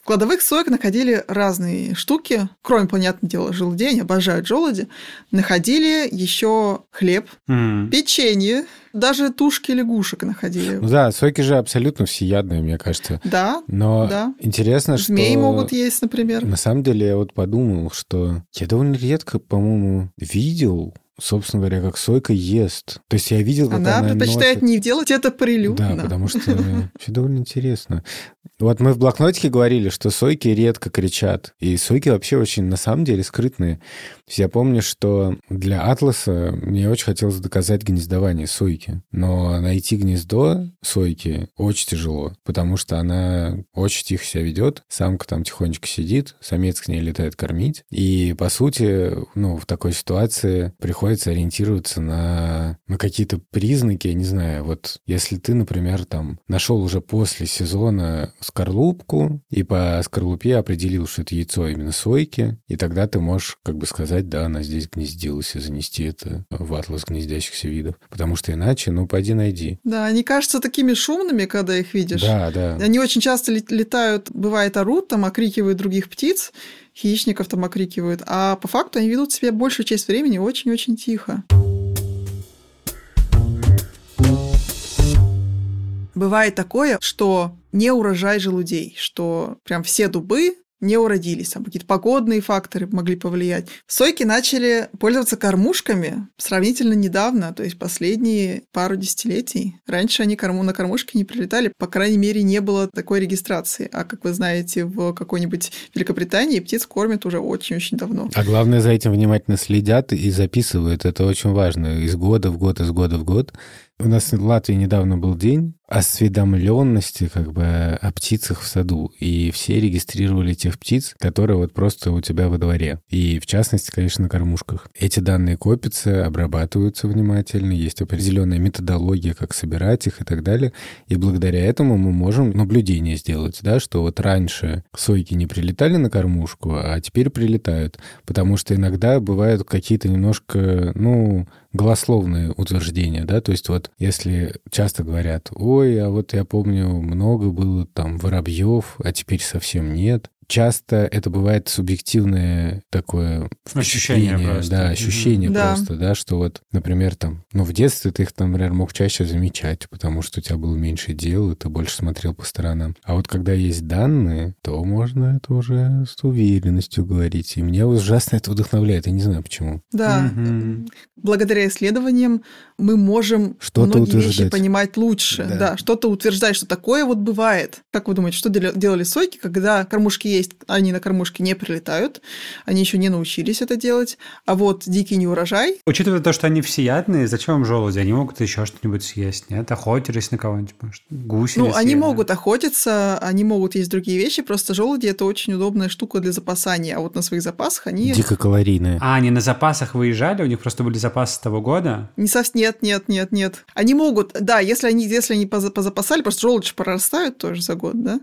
В кладовых соек находили разные штуки, кроме, понятное дело, желудей, они обожают желуди. Находили еще хлеб, печенье, даже тушки лягушек находили. Ну да, сойки же абсолютно всеядные, мне кажется. Да, Но да. интересно, что... Змеи могут есть, например. На самом деле я вот подумал, что я довольно редко, по-моему, видел, собственно говоря, как сойка ест. То есть я видел, как она предпочитает носит... не делать это прилюдно. Да, потому что все довольно интересно. Вот мы в блокнотике говорили, что сойки редко кричат. И сойки вообще очень, на самом деле, скрытные. Я помню, что для атласа мне очень хотелось доказать гнездование сойки. Но найти гнездо сойки очень тяжело, потому что она очень тихо себя ведет. Самка там тихонечко сидит, самец к ней летает кормить. И, по сути, в такой ситуации приходится ориентироваться на какие-то признаки. Я не знаю, вот если ты, например, там нашел уже после сезона скорлупку, и по скорлупе определил, что это яйцо именно сойки, и тогда ты можешь как бы сказать, да, она здесь гнездилась, и занести это в атлас гнездящихся видов. Потому что иначе, пойди найди. Да, они кажутся такими шумными, когда их видишь. Да, да. Они очень часто летают, бывает, орут, там окрикивают других птиц, хищников там окрикивают, а по факту они ведут себя большую часть времени очень-очень тихо. Бывает такое, что не урожай желудей, что прям все дубы не уродились, там какие-то погодные факторы могли повлиять. Сойки начали пользоваться кормушками сравнительно недавно, то есть последние пару десятилетий. Раньше они на кормушки не прилетали, по крайней мере, не было такой регистрации. А как вы знаете, в какой-нибудь Великобритании птиц кормят уже очень-очень давно. А главное, за этим внимательно следят и записывают. Это очень важно. Из года в год, из года в год. У нас в Латвии недавно был день осведомленности о птицах в саду. И все регистрировали тех птиц, которые вот просто у тебя во дворе. И в частности, конечно, на кормушках. Эти данные копятся, обрабатываются внимательно. Есть определенная методология, как собирать их и так далее. И благодаря этому мы можем наблюдение сделать, да, что вот раньше сойки не прилетали на кормушку, а теперь прилетают. Потому что иногда бывают какие-то немножко, голословные утверждения, да, то есть вот если часто говорят, ой, а вот я помню, много было там воробьев, а теперь совсем нет. Часто это бывает субъективное такое ощущение просто. Да, ощущение Да. просто, да, что вот, например, там, в детстве ты их там, например, мог чаще замечать, потому что у тебя было меньше дел, и ты больше смотрел по сторонам. А вот когда есть данные, то можно это уже с уверенностью говорить. И меня ужасно это вдохновляет, я не знаю почему. Да, благодаря исследованиям мы можем Что-то многие вещи утверждать. понимать лучше. Да, что-то утверждать, что такое вот бывает. Как вы думаете, что делали сойки, когда кормушки есть, они на кормушки не прилетают, они еще не научились это делать, а вот дикий неурожай... Учитывая то, что они всеядные, зачем им желуди? Они могут еще что-нибудь съесть, нет? Охотились на кого-нибудь, может, гусениц они съели. могут охотиться, они могут есть другие вещи, просто желуди – это очень удобная штука для запасания, а вот на своих запасах они... Дико калорийные. А, они на запасах выезжали? У них просто были запасы того года? Нет. Они могут, да, если они позапасали, просто желудь прорастают тоже за год, да?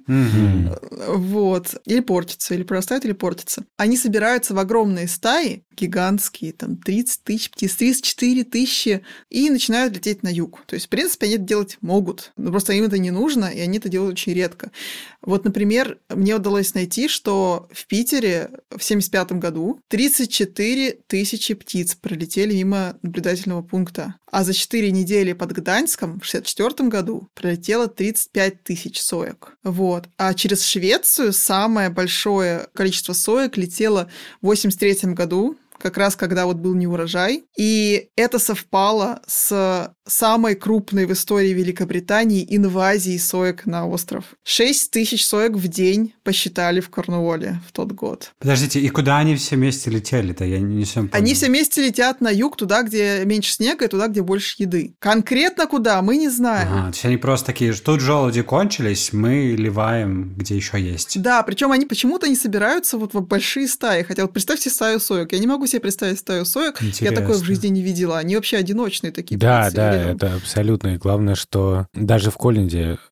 Вот. Или портятся, или прорастают, или портятся. Они собираются в огромные стаи, гигантские, там 30 тысяч птиц, 34 тысячи, и начинают лететь на юг. То есть, в принципе, они это делать могут, но просто им это не нужно, и они это делают очень редко. Вот, например, мне удалось найти, что в Питере в 1975 году 34 тысячи птиц пролетели мимо наблюдательного пункта, а за 4 недели под Гданьском в 1964 году пролетело 35 тысяч соек. Вот. А через Швецию самое большое количество соек летело в 1983 году, как раз когда вот был неурожай. И это совпало с самой крупной в истории Великобритании инвазией соек на остров. 6 тысяч соек в день посчитали в Корнуолле в тот год. Подождите, и куда они все вместе летели-то? Я не совсем понял. Они все вместе летят на юг, туда, где меньше снега, и туда, где больше еды. Конкретно куда, мы не знаем. Ага, то есть они просто такие, тут желуди кончились, мы ливаем, где еще есть. Да, причем они почему-то не собираются вот в большие стаи. Хотя вот представьте стаю соек. Я не могу себе представить стаю соек. Интересно. Я такое в жизни не видела. Они вообще одиночные такие. Да, птицы. да, это абсолютно. И главное, что даже в Колленде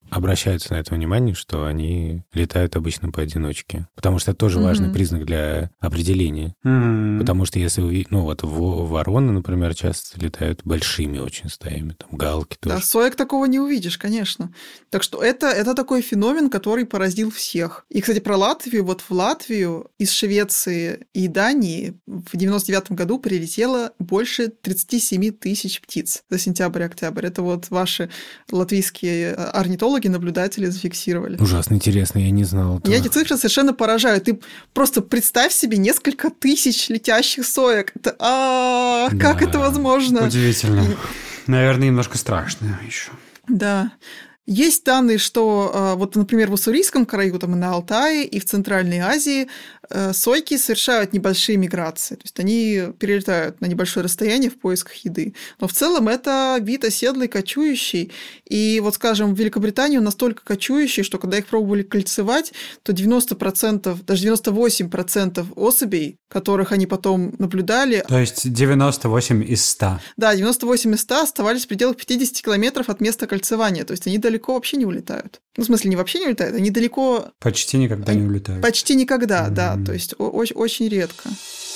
обращаются на это внимание, что они летают обычно поодиночке. Потому что это тоже важный признак для определения. Потому что если вы... вороны, например, часто летают большими очень стаями. Там галки тоже. Да, соек такого не увидишь, конечно. Так что это такой феномен, который поразил всех. И, кстати, про Латвию. Вот в Латвию из Швеции и Дании в 99 году прилетело больше 37 тысяч птиц за сентябрь-октябрь. Это вот ваши латвийские орнитологи, наблюдатели зафиксировали. Ужасно интересно, я не знал этого. Меня эти цифры совершенно поражают. Ты просто представь себе несколько тысяч летящих соек. Как это возможно? Удивительно. Наверное, немножко страшно еще. Да. Есть данные, что вот, например, в Уссурийском краю, там и на Алтае, и в Центральной Азии сойки совершают небольшие миграции. То есть они перелетают на небольшое расстояние в поисках еды. Но в целом это вид оседлый, кочующий. И вот, скажем, в Великобритании он настолько кочующий, что когда их пробовали кольцевать, то 90%, даже 98% особей, которых они потом наблюдали... То есть 98 из 100. Да, 98 из 100 оставались в пределах 50 километров от места кольцевания. То есть они далеко вообще не улетают. Ну, в смысле, не вообще не улетают, они далеко... Почти никогда не улетают. Почти никогда, да. То есть очень редко.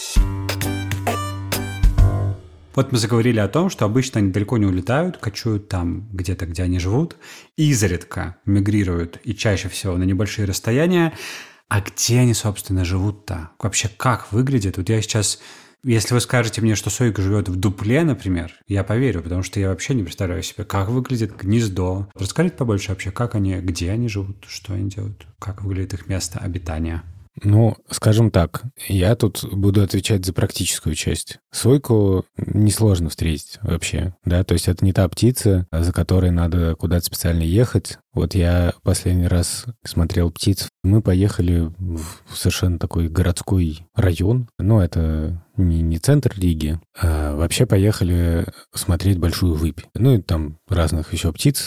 Вот мы заговорили о том, что обычно они далеко не улетают, кочуют там где-то, где они живут, изредка мигрируют и чаще всего на небольшие расстояния. А где они, собственно, живут-то? Вообще, как выглядит? Вот я сейчас... Если вы скажете мне, что сойка живет в дупле, например, я поверю, потому что я вообще не представляю себе, как выглядит гнездо. Расскажите побольше вообще, как они, где они живут, что они делают, как выглядит их место обитания. Ну, скажем так, я тут буду отвечать за практическую часть. Сойку несложно встретить вообще, да, то есть это не та птица, за которой надо куда-то специально ехать. Вот я последний раз смотрел птиц, мы поехали в совершенно такой городской район, но это не центр Риги, а вообще поехали смотреть большую выпь. Ну и там разных еще птиц,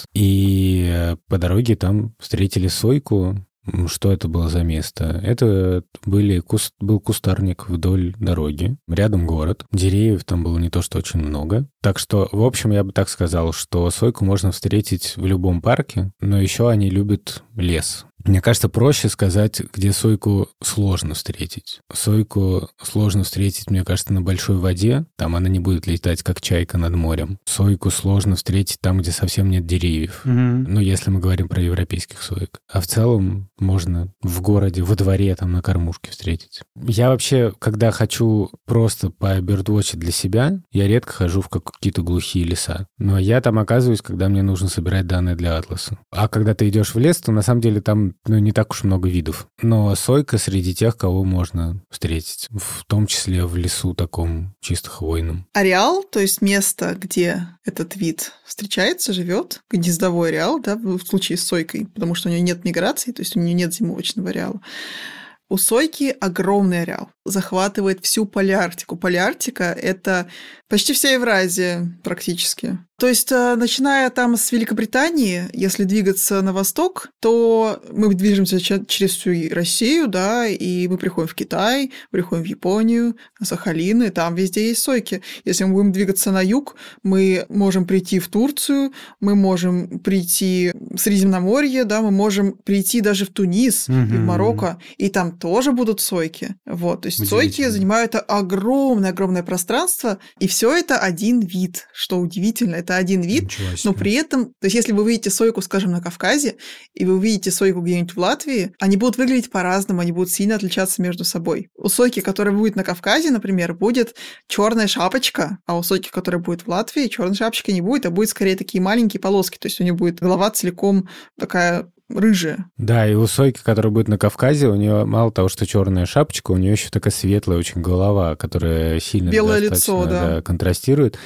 и по дороге там встретили сойку. Что это было за место? Это был кустарник вдоль дороги, рядом город. Деревьев там было не то что очень много. Так что, в общем, я бы так сказал, что сойку можно встретить в любом парке, но еще они любят лес. Мне кажется, проще сказать, где сойку сложно встретить. Сойку сложно встретить, мне кажется, на большой воде. Там она не будет летать, как чайка над морем. Сойку сложно встретить там, где совсем нет деревьев. Ну, если мы говорим про европейских соек. А в целом можно в городе, во дворе, там на кормушке встретить. Я вообще, когда хочу просто побердвотчить для себя, я редко хожу в какие-то глухие леса. Но я там оказываюсь, когда мне нужно собирать данные для атласа. А когда ты идешь в лес, то на самом деле там не так уж много видов. Но сойка среди тех, кого можно встретить. В том числе в лесу таком чисто хвойном. Ареал, то есть место, где этот вид встречается, живет, гнездовой ареал, да, в случае с сойкой, потому что у нее нет миграции, то есть у нее нет зимовочного ареала. У сойки огромный ареал, захватывает всю Полярктику. Полярктика – это почти вся Евразия практически. То есть, начиная там с Великобритании, если двигаться на восток, то мы движемся через всю Россию, да, и мы приходим в Китай, приходим в Японию, на Сахалин, и там везде есть сойки. Если мы будем двигаться на юг, мы можем прийти в Турцию, мы можем прийти в Средиземноморье, да, мы можем прийти даже в Тунис и в Марокко, и там тоже будут сойки. Вот, то есть сойки занимают огромное пространство, и все это один вид, что удивительно. Это один вид, но при этом, то есть если вы увидите сойку, скажем, на Кавказе, и вы увидите сойку где-нибудь в Латвии, они будут выглядеть по-разному, они будут сильно отличаться между собой. У сойки, которая будет на Кавказе, например, будет черная шапочка, а у сойки, которая будет в Латвии, черной шапочки не будет, а будет скорее такие маленькие полоски, то есть у нее будет голова целиком такая рыжая. Да, и у сойки, которая будет на Кавказе, у нее мало того, что черная шапочка, у нее еще такая светлая очень голова, которая сильно белое лицо, да, контрастирует.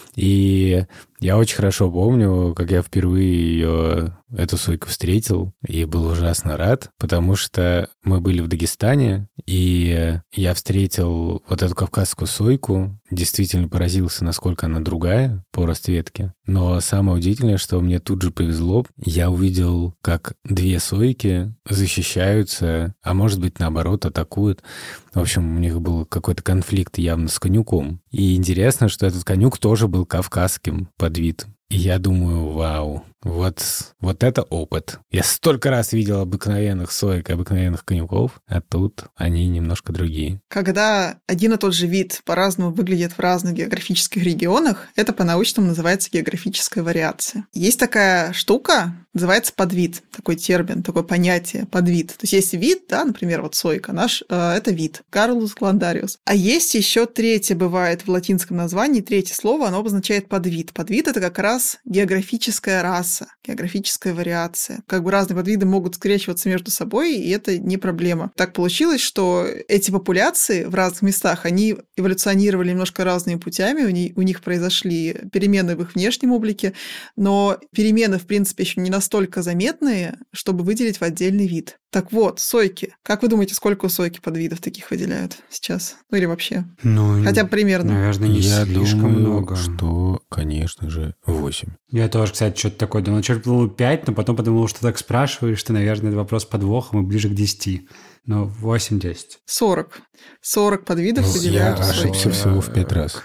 И я очень хорошо помню, как я впервые эту сойку встретил, и был ужасно рад, потому что мы были в Дагестане, и я встретил вот эту кавказскую сойку, действительно поразился, насколько она другая по расцветке. Но самое удивительное, что мне тут же повезло, я увидел, как две сойки защищаются, а может быть, наоборот, атакуют. В общем, у них был какой-то конфликт явно с конюком. И интересно, что этот конюк тоже был кавказским подвид. И я думаю, вау, вот это опыт. Я столько раз видел обыкновенных соек, обыкновенных коньяков, а тут они немножко другие. Когда один и тот же вид по-разному выглядит в разных географических регионах, это по-научному называется географическая вариация. Есть такая штука, называется подвид, такой термин, такое понятие, подвид. То есть есть вид, да, например, вот сойка наш, это вид, Gardus glandaриус. А есть еще третье бывает в латинском названии, третье слово, оно обозначает подвид. Подвид – это как раз географическая раса, географическая вариация. Как бы разные подвиды могут скрещиваться между собой, и это не проблема. Так получилось, что эти популяции в разных местах, они эволюционировали немножко разными путями, у них произошли перемены в их внешнем облике, но перемены, в принципе, еще не настолько заметные, чтобы выделить в отдельный вид. Так вот, сойки. Как вы думаете, сколько у сойки подвидов таких выделяют сейчас? Ну или вообще? Ну, хотя бы примерно. Наверное, не Я слишком думаю, много. что, конечно же, 8. Я тоже, кстати, что-то такое думал. Сначала подумал 5, но потом подумал, что так спрашиваешь, ты, наверное, это вопрос подвохом и ближе к 10. Но 8-10. 40. 40 подвидов Я выделяют у сойки. ошибся всего в 5 раз.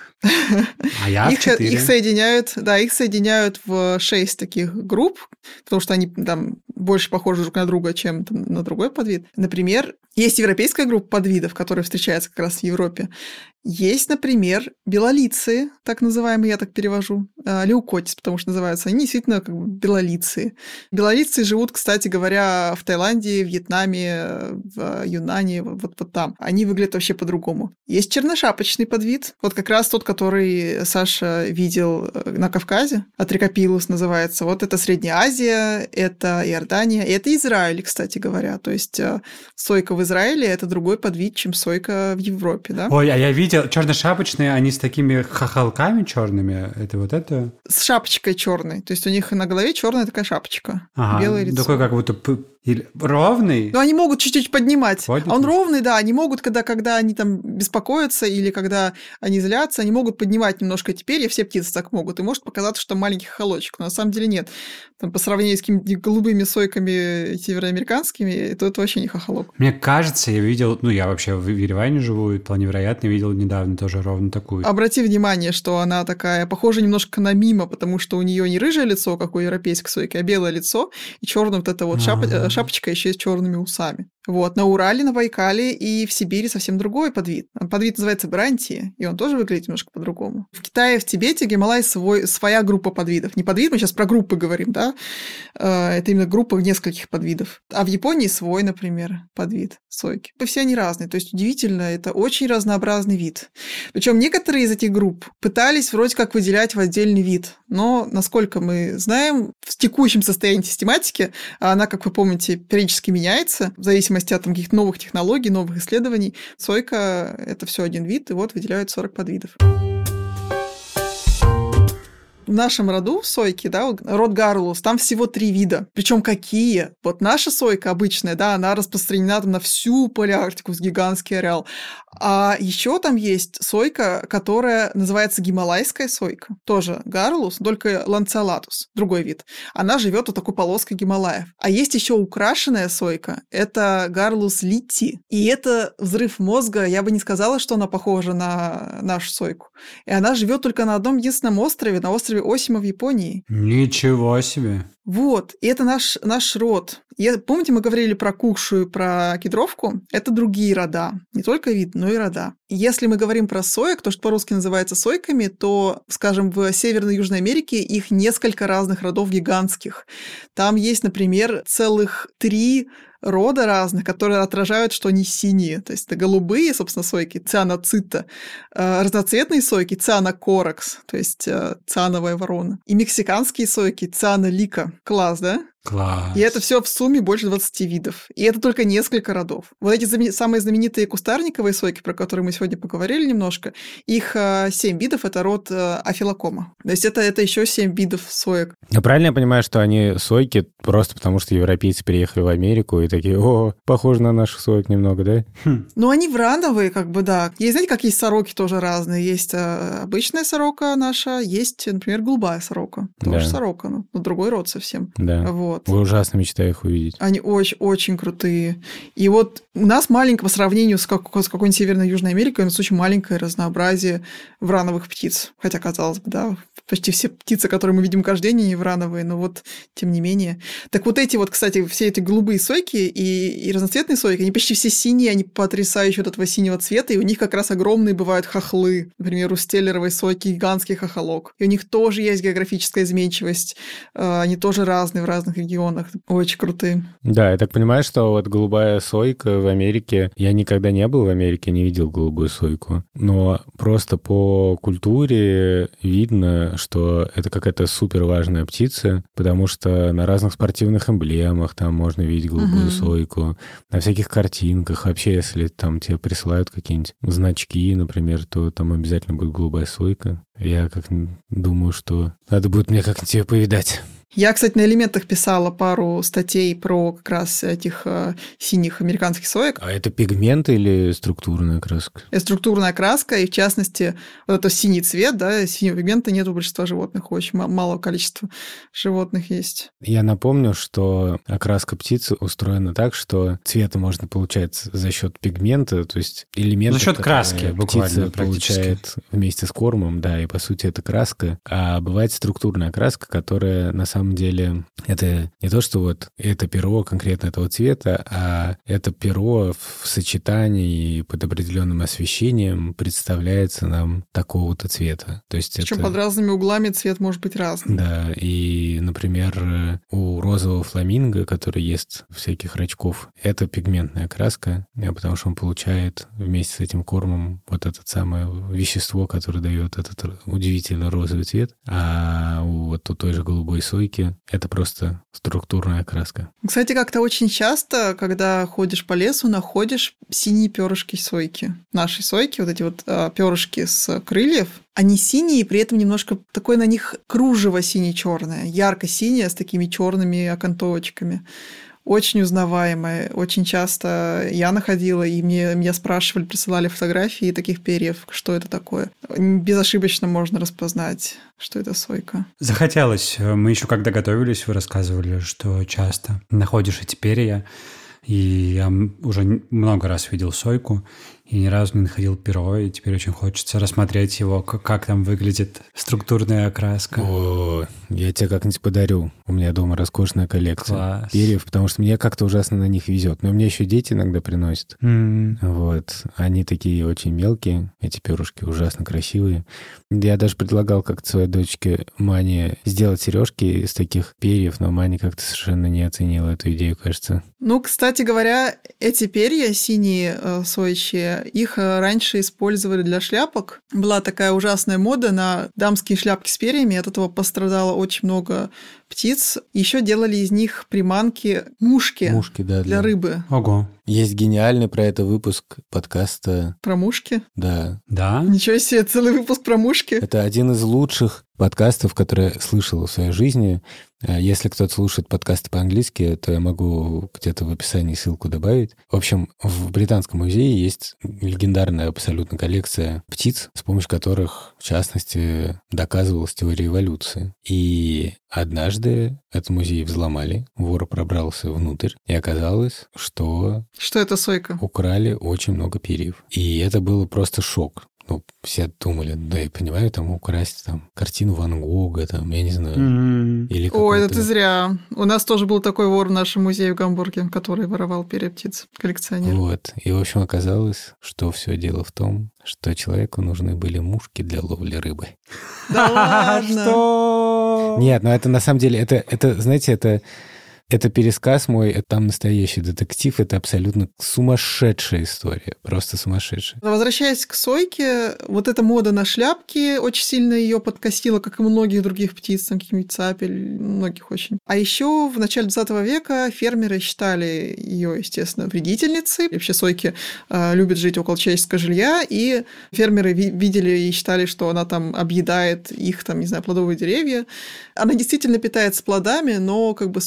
А я в 4. Их соединяют в 6 таких групп, потому что они там больше похожи друг на друга, чем там, на другой подвид. Например, есть европейская группа подвидов, которая встречается как раз в Европе. Есть, например, белолицые, так называемые, я так перевожу, леукотис, потому что называются они действительно как бы белолицые. Белолицые живут, кстати говоря, в Таиланде, Вьетнаме, в Юнане, вот там. Они выглядят вообще по-другому. Есть черношапочный подвид, вот как раз тот, который Саша видел на Кавказе, Атрикопилус называется. Вот это Средняя Азия, это Иордания, и это Израиль, кстати говоря. То есть сойка в Израиле – это другой подвид, чем сойка в Европе, да? Ой, а я видел черно-шапочные, они с такими хохолками черными. Это вот это? С шапочкой черной. То есть у них на голове черная такая шапочка. Ага, белое лицо. такой как будто ровный. Но они могут чуть-чуть поднимать. Поднятый? Он ровный, да. Они могут, когда они там беспокоятся или когда они злятся, они могут поднимать немножко эти перья. Все птицы так могут. И может показаться, что там маленький хохолочек. Но на самом деле нет. Там, по сравнению с какими-то голубыми сойками североамериканскими, это вообще не хохолок. Мне кажется, я видел, я вообще в Ереване живу, и вполне вероятно, видел недавно тоже ровно такую. Обрати внимание, что она такая, похожа немножко на мимо, потому что у нее не рыжее лицо, как у европейской сойки, а белое лицо, и черная вот эта вот шапочка еще с черными усами. Вот, на Урале, на Байкале и в Сибири совсем другой подвид. Подвид называется брантии, и он тоже выглядит немножко по-другому. В Китае, в Тибете, Гималай своя группа подвидов. Не подвид, мы сейчас про группы говорим, да? Это именно группа нескольких подвидов. А в Японии свой, например, подвид сойки. Все они разные, то есть удивительно, это очень разнообразный вид. Причем некоторые из этих групп пытались вроде как выделять в отдельный вид, но, насколько мы знаем, в текущем состоянии систематики она, как вы помните, периодически меняется, в зависимости от каких-то новых технологий, новых исследований. Сойка – это все один вид, и вот выделяют 40 подвидов. В нашем роду сойки, да, род Gardus, там всего 3 вида. Причем какие? Вот наша сойка обычная, да, она распространена там на всю Полярктику, с гигантский ареал. А еще там есть сойка, которая называется гималайская сойка. Тоже Gardus, только Lanceolatus, другой вид. Она живет вот такой полоской Гималаев. А есть еще украшенная сойка. Это Gardus liti. И это взрыв мозга. Я бы не сказала, что она похожа на нашу сойку. И она живет только на одном единственном острове, на острове Осима в Японии. Ничего себе. Вот, и это наш род. Помните, мы говорили про кукшу и про кедровку? Это другие рода. Не только вид, но и рода. Если мы говорим про соек, то, что по-русски называется сойками, то, скажем, в Северной и Южной Америке их несколько разных родов гигантских. Там есть, например, целых 3 рода разных, которые отражают, что они синие. То есть это голубые, собственно, сойки, цианоцита, разноцветные сойки, цианокоракс, то есть циановая ворона, и мексиканские сойки, цианолика. Класс, да? Класс. И это все в сумме больше 20 видов. И это только несколько родов. Вот эти самые знаменитые кустарниковые сойки, про которые мы сегодня поговорили немножко, их 7 видов, это род Афилокома. То есть это еще 7 видов соек. А правильно я понимаю, что они сойки просто потому, что европейцы переехали в Америку и такие, похоже на наших соек немного, да? Ну, они врановые, как бы, да. Есть, знаете, как есть сороки тоже разные. Есть обычная сорока наша, есть, например, голубая сорока. Тоже сорока, но другой род совсем. Да. Вот. Вот. Вы ужасно мечтаю их увидеть. Они очень крутые. И вот у нас маленькое по сравнению с какой-нибудь Северной и Южной Америкой, у нас очень маленькое разнообразие врановых птиц. Хотя, казалось бы, да, почти все птицы, которые мы видим каждый день, они врановые, но вот тем не менее. Так вот эти вот, кстати, все эти голубые сойки и разноцветные сойки, они почти все синие, они потрясающие от этого синего цвета, и у них как раз огромные бывают хохлы. Например, у стеллеровой сойки гигантский хохолок. И у них тоже есть географическая изменчивость. Они тоже разные в разных регионах. Очень крутые. Да, я так понимаю, что вот голубая сойка в Америке... Я никогда не был в Америке, не видел голубую сойку. Но просто по культуре видно, что это какая-то супер важная птица, потому что на разных спортивных эмблемах там можно видеть голубую сойку, на всяких картинках. Вообще, если там тебе присылают какие-нибудь значки, например, то там обязательно будет голубая сойка. Я как думаю, что надо будет мне как-нибудь ее повидать. Я, кстати, на «Элементах» писала пару статей про как раз этих синих американских соек. А это пигмент или структурная краска? Это структурная краска, и в частности, вот это синий цвет, да, синего пигмента нет у большинства животных, очень малого количества животных есть. Я напомню, что окраска птицы устроена так, что цвета можно получать за счет пигмента, то есть элементы, за счет краски, птица получает вместе с кормом, да, и по сути это краска. А бывает структурная краска, которая на самом деле это не то, что вот это перо конкретно этого цвета, а это перо в сочетании под определенным освещением представляется нам такого-то цвета. То есть причем это... под разными углами цвет может быть разный. Да, и, например, у розового фламинго, который ест всяких рачков, это пигментная краска, потому что он получает вместе с этим кормом вот это самое вещество, которое дает этот удивительно розовый цвет, а у той же голубой сойки это просто структурная краска. Кстати, как-то очень часто, когда ходишь по лесу, находишь синие перышки сойки. Наши сойки, вот эти вот перышки с крыльев, они синие, при этом немножко такое на них кружево сине-черное, ярко-синее с такими черными окантовочками. Очень узнаваемое. Очень часто я находила, и меня спрашивали, присылали фотографии таких перьев, что это такое. Безошибочно можно распознать, что это сойка. Захотелось. Мы еще когда готовились, вы рассказывали, что часто находишь эти перья, и я уже много раз видел сойку, и ни разу не находил перо, и теперь очень хочется рассмотреть его, как там выглядит структурная окраска. О, я тебе как-нибудь подарю. У меня дома роскошная коллекция Класс. перьев, потому что мне как-то ужасно на них везет. Но мне еще дети иногда приносят. Вот. Они такие очень мелкие, эти перышки ужасно красивые. Я даже предлагал как-то своей дочке Мане сделать сережки из таких перьев, но Маня как-то совершенно не оценила эту идею, кажется. Ну, кстати говоря, эти перья синие соечьи, их раньше использовали для шляпок. Была такая ужасная мода на дамские шляпки с перьями. От этого пострадало очень много птиц. Еще делали из них приманки, мушки, Да, для рыбы. Ого. Есть гениальный про это выпуск подкаста. Про мушки? Да. Да? Ничего себе, целый выпуск про мушки. Это один из лучших подкастов, которые я слышал в своей жизни. Если кто-то слушает подкасты по-английски, то я могу где-то в описании ссылку добавить. В общем, в Британском музее есть легендарная абсолютно коллекция птиц, с помощью которых, в частности, доказывалась теория эволюции. И однажды этот музей взломали, вор пробрался внутрь, и оказалось, что это сойка? Украли очень много перьев. И это было просто шок. Ну, все думали, да, я понимаю, там украсть там картину Ван Гога, там, я не знаю. Или ой, это ты зря. У нас тоже был такой вор в нашем музее в Гамбурге, который воровал перья птиц, коллекционер. Вот. И, в общем, оказалось, что все дело в том, что человеку нужны были мушки для ловли рыбы. Да ладно? Что? Нет, ну это на самом деле, это знаете, это пересказ мой, это там настоящий детектив, это абсолютно сумасшедшая история, просто сумасшедшая. Возвращаясь к сойке, вот эта мода на шляпки очень сильно ее подкосила, как и многих других птиц, там каких-нибудь цапель, многих очень. А еще в начале 20 века фермеры считали ее, естественно, вредительницей. И вообще сойки любят жить около человеческого жилья, и фермеры видели и считали, что она там объедает их, там, не знаю, плодовые деревья. Она действительно питается плодами, но как бы соек не так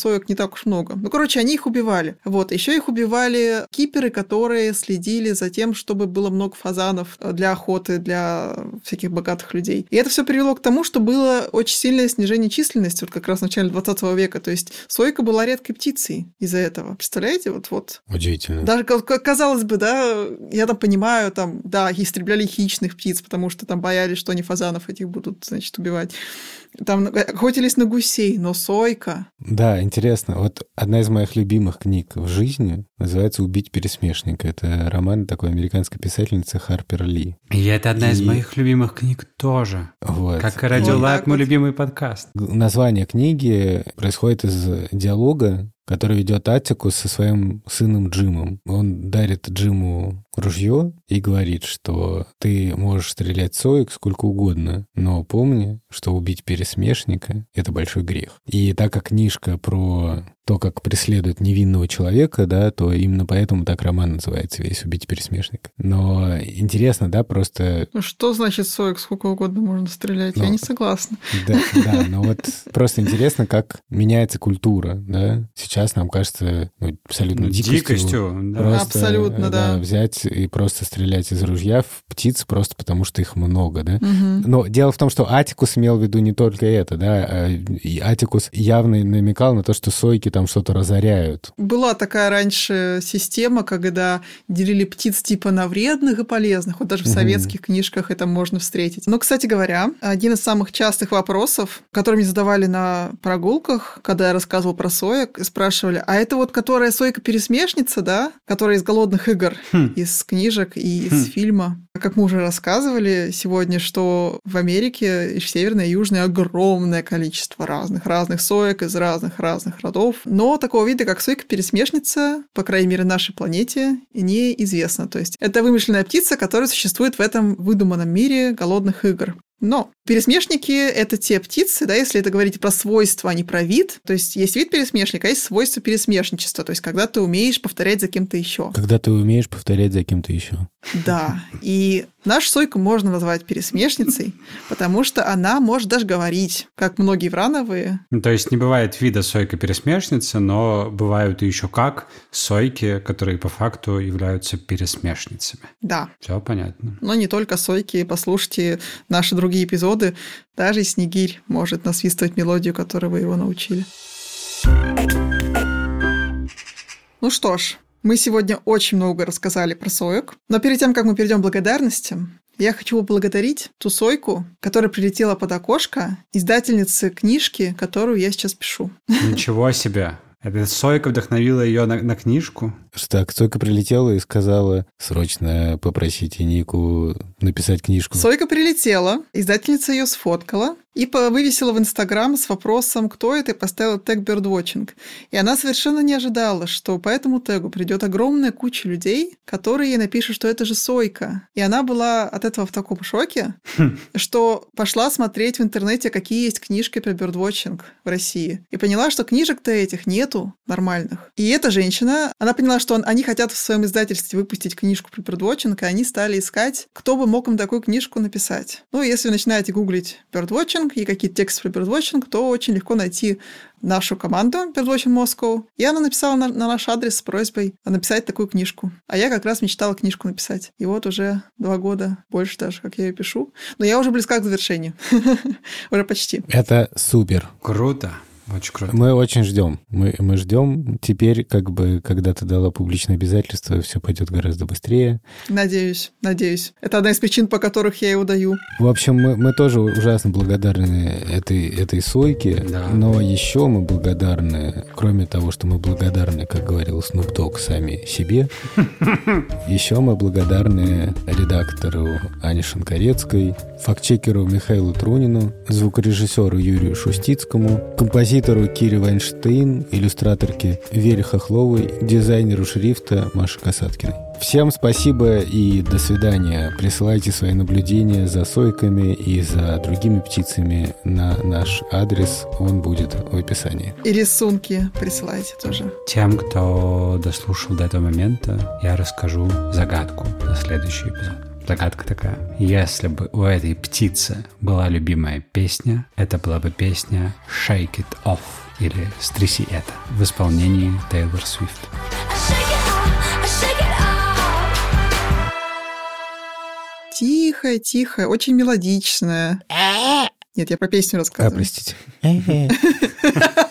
так уж много. Ну, короче, они их убивали. Вот, еще их убивали киперы, которые следили за тем, чтобы было много фазанов для охоты, для всяких богатых людей. И это все привело к тому, что было очень сильное снижение численности, вот как раз в начале 20 века. То есть сойка была редкой птицей из-за этого. Представляете? Вот. Удивительно. Даже, казалось бы, да, я там понимаю, там, да, истребляли хищных птиц, потому что там боялись, что они фазанов этих будут, значит, убивать. Там охотились на гусей, но сойка... Да, интересно. Вот одна из моих любимых книг в жизни называется «Убить пересмешника». Это роман такой американской писательницы Харпер Ли. И это одна из моих любимых книг тоже. Вот. Как и «Радиолайк», мой любимый подкаст. Название книги происходит из диалога, который ведет Аттикус со своим сыном Джимом. Он дарит Джиму ружье и говорит, что ты можешь стрелять в соек сколько угодно, но помни, что убить пересмешника — это большой грех. И так как книжка про то, как преследуют невинного человека, да, то именно поэтому так роман называется весь «Убить пересмешника». Но интересно, да, просто... Ну, что значит соек сколько угодно можно стрелять? Я не согласна. Да, но вот просто интересно, как меняется культура, да. Сейчас нам кажется абсолютно дикостью. Да. Просто, абсолютно, да. Взять и просто стрелять из ружья в птиц просто потому, что их много, да. Угу. Но дело в том, что Аттикус имел в виду не только это, да. И Аттикус явно намекал на то, что сойки там что-то разоряют. Была такая раньше система, когда делили птиц типа на вредных и полезных. Вот даже в советских книжках это можно встретить. Но, кстати говоря, один из самых частых вопросов, которые мне задавали на прогулках, когда я рассказывал про соек, спрашивали, а это вот которая сойка-пересмешница, да? Которая из «Голодных игр», из книжек и из фильма. Как мы уже рассказывали сегодня, что в Америке и в Северной и Южной огромное количество разных соек из разных родов. Но такого вида, как сойка-пересмешница, по крайней мере, на нашей планете, неизвестно. То есть это вымышленная птица, которая существует в этом выдуманном мире «Голодных игр». Но пересмешники — это те птицы, да, если это говорить про свойства, а не про вид. То есть есть вид пересмешника, а есть свойство пересмешничества. То есть когда ты умеешь повторять за кем-то еще. Когда ты умеешь повторять за кем-то еще. Да. И нашу сойку можно назвать пересмешницей, потому что она может даже говорить, как многие врановые. То есть не бывает вида сойка-пересмешница, но бывают и еще как сойки, которые по факту являются пересмешницами. Да. Все понятно. Но не только сойки. Послушайте наши другие эпизоды. Даже и снегирь может насвистывать мелодию, которой вы его научили. Ну что ж, мы сегодня очень много рассказали про соек. Но перед тем, как мы перейдем к благодарностям, я хочу поблагодарить ту сойку, которая прилетела под окошко издательницы книжки, которую я сейчас пишу. Ничего себе! Эта сойка вдохновила ее на книжку? Так, сойка прилетела и сказала: срочно попросите Нику написать книжку. Сойка прилетела, издательница ее сфоткала и вывесила в Инстаграм с вопросом, кто это, и поставила тег birdwatching. И она совершенно не ожидала, что по этому тегу придет огромная куча людей, которые ей напишут, что это же сойка. И она была от этого в таком шоке, что пошла смотреть в интернете, какие есть книжки про birdwatching в России. И поняла, что книжек-то этих нету нормальных. И эта женщина, она поняла, что они хотят в своем издательстве выпустить книжку про birdwatching, и они стали искать, кто бы мог им такую книжку написать. Ну, если вы начинаете гуглить birdwatching и какие-то тексты про birdwatching, то очень легко найти нашу команду Birdwatching Moscow. И она написала на наш адрес с просьбой написать такую книжку. А я как раз мечтала книжку написать. И вот уже 2 года, больше даже, как я ее пишу. Но я уже близка к завершению. Уже почти. Это супер. Круто. Очень круто. Мы очень ждем. Мы ждем. Теперь, как бы, когда ты дала публичное обязательство, все пойдет гораздо быстрее. Надеюсь. Это одна из причин, по которых я его даю. В общем, мы тоже ужасно благодарны этой сойке, да. Но еще мы благодарны, кроме того, что мы благодарны, как говорил Snoop Dogg, сами себе, еще мы благодарны редактору Ане Шинкарецкой, фактчекеру Михаилу Трунину, звукорежиссеру Юрию Шустицкому, композитору Кире Вайнштейн, иллюстраторке Вере Хохловой, дизайнеру шрифта Маше Касаткиной. Всем спасибо и до свидания. Присылайте свои наблюдения за сойками и за другими птицами на наш адрес. Он будет в описании. И рисунки присылайте тоже. Тем, кто дослушал до этого момента, я расскажу загадку на следующий эпизод. Загадка такая. Если бы у этой птицы была любимая песня, это была бы песня «Shake it off». или «Стряси это» в исполнении Тейлор Свифт. Тихая, тихая, очень мелодичная. Нет, я про песню рассказываю. Простите.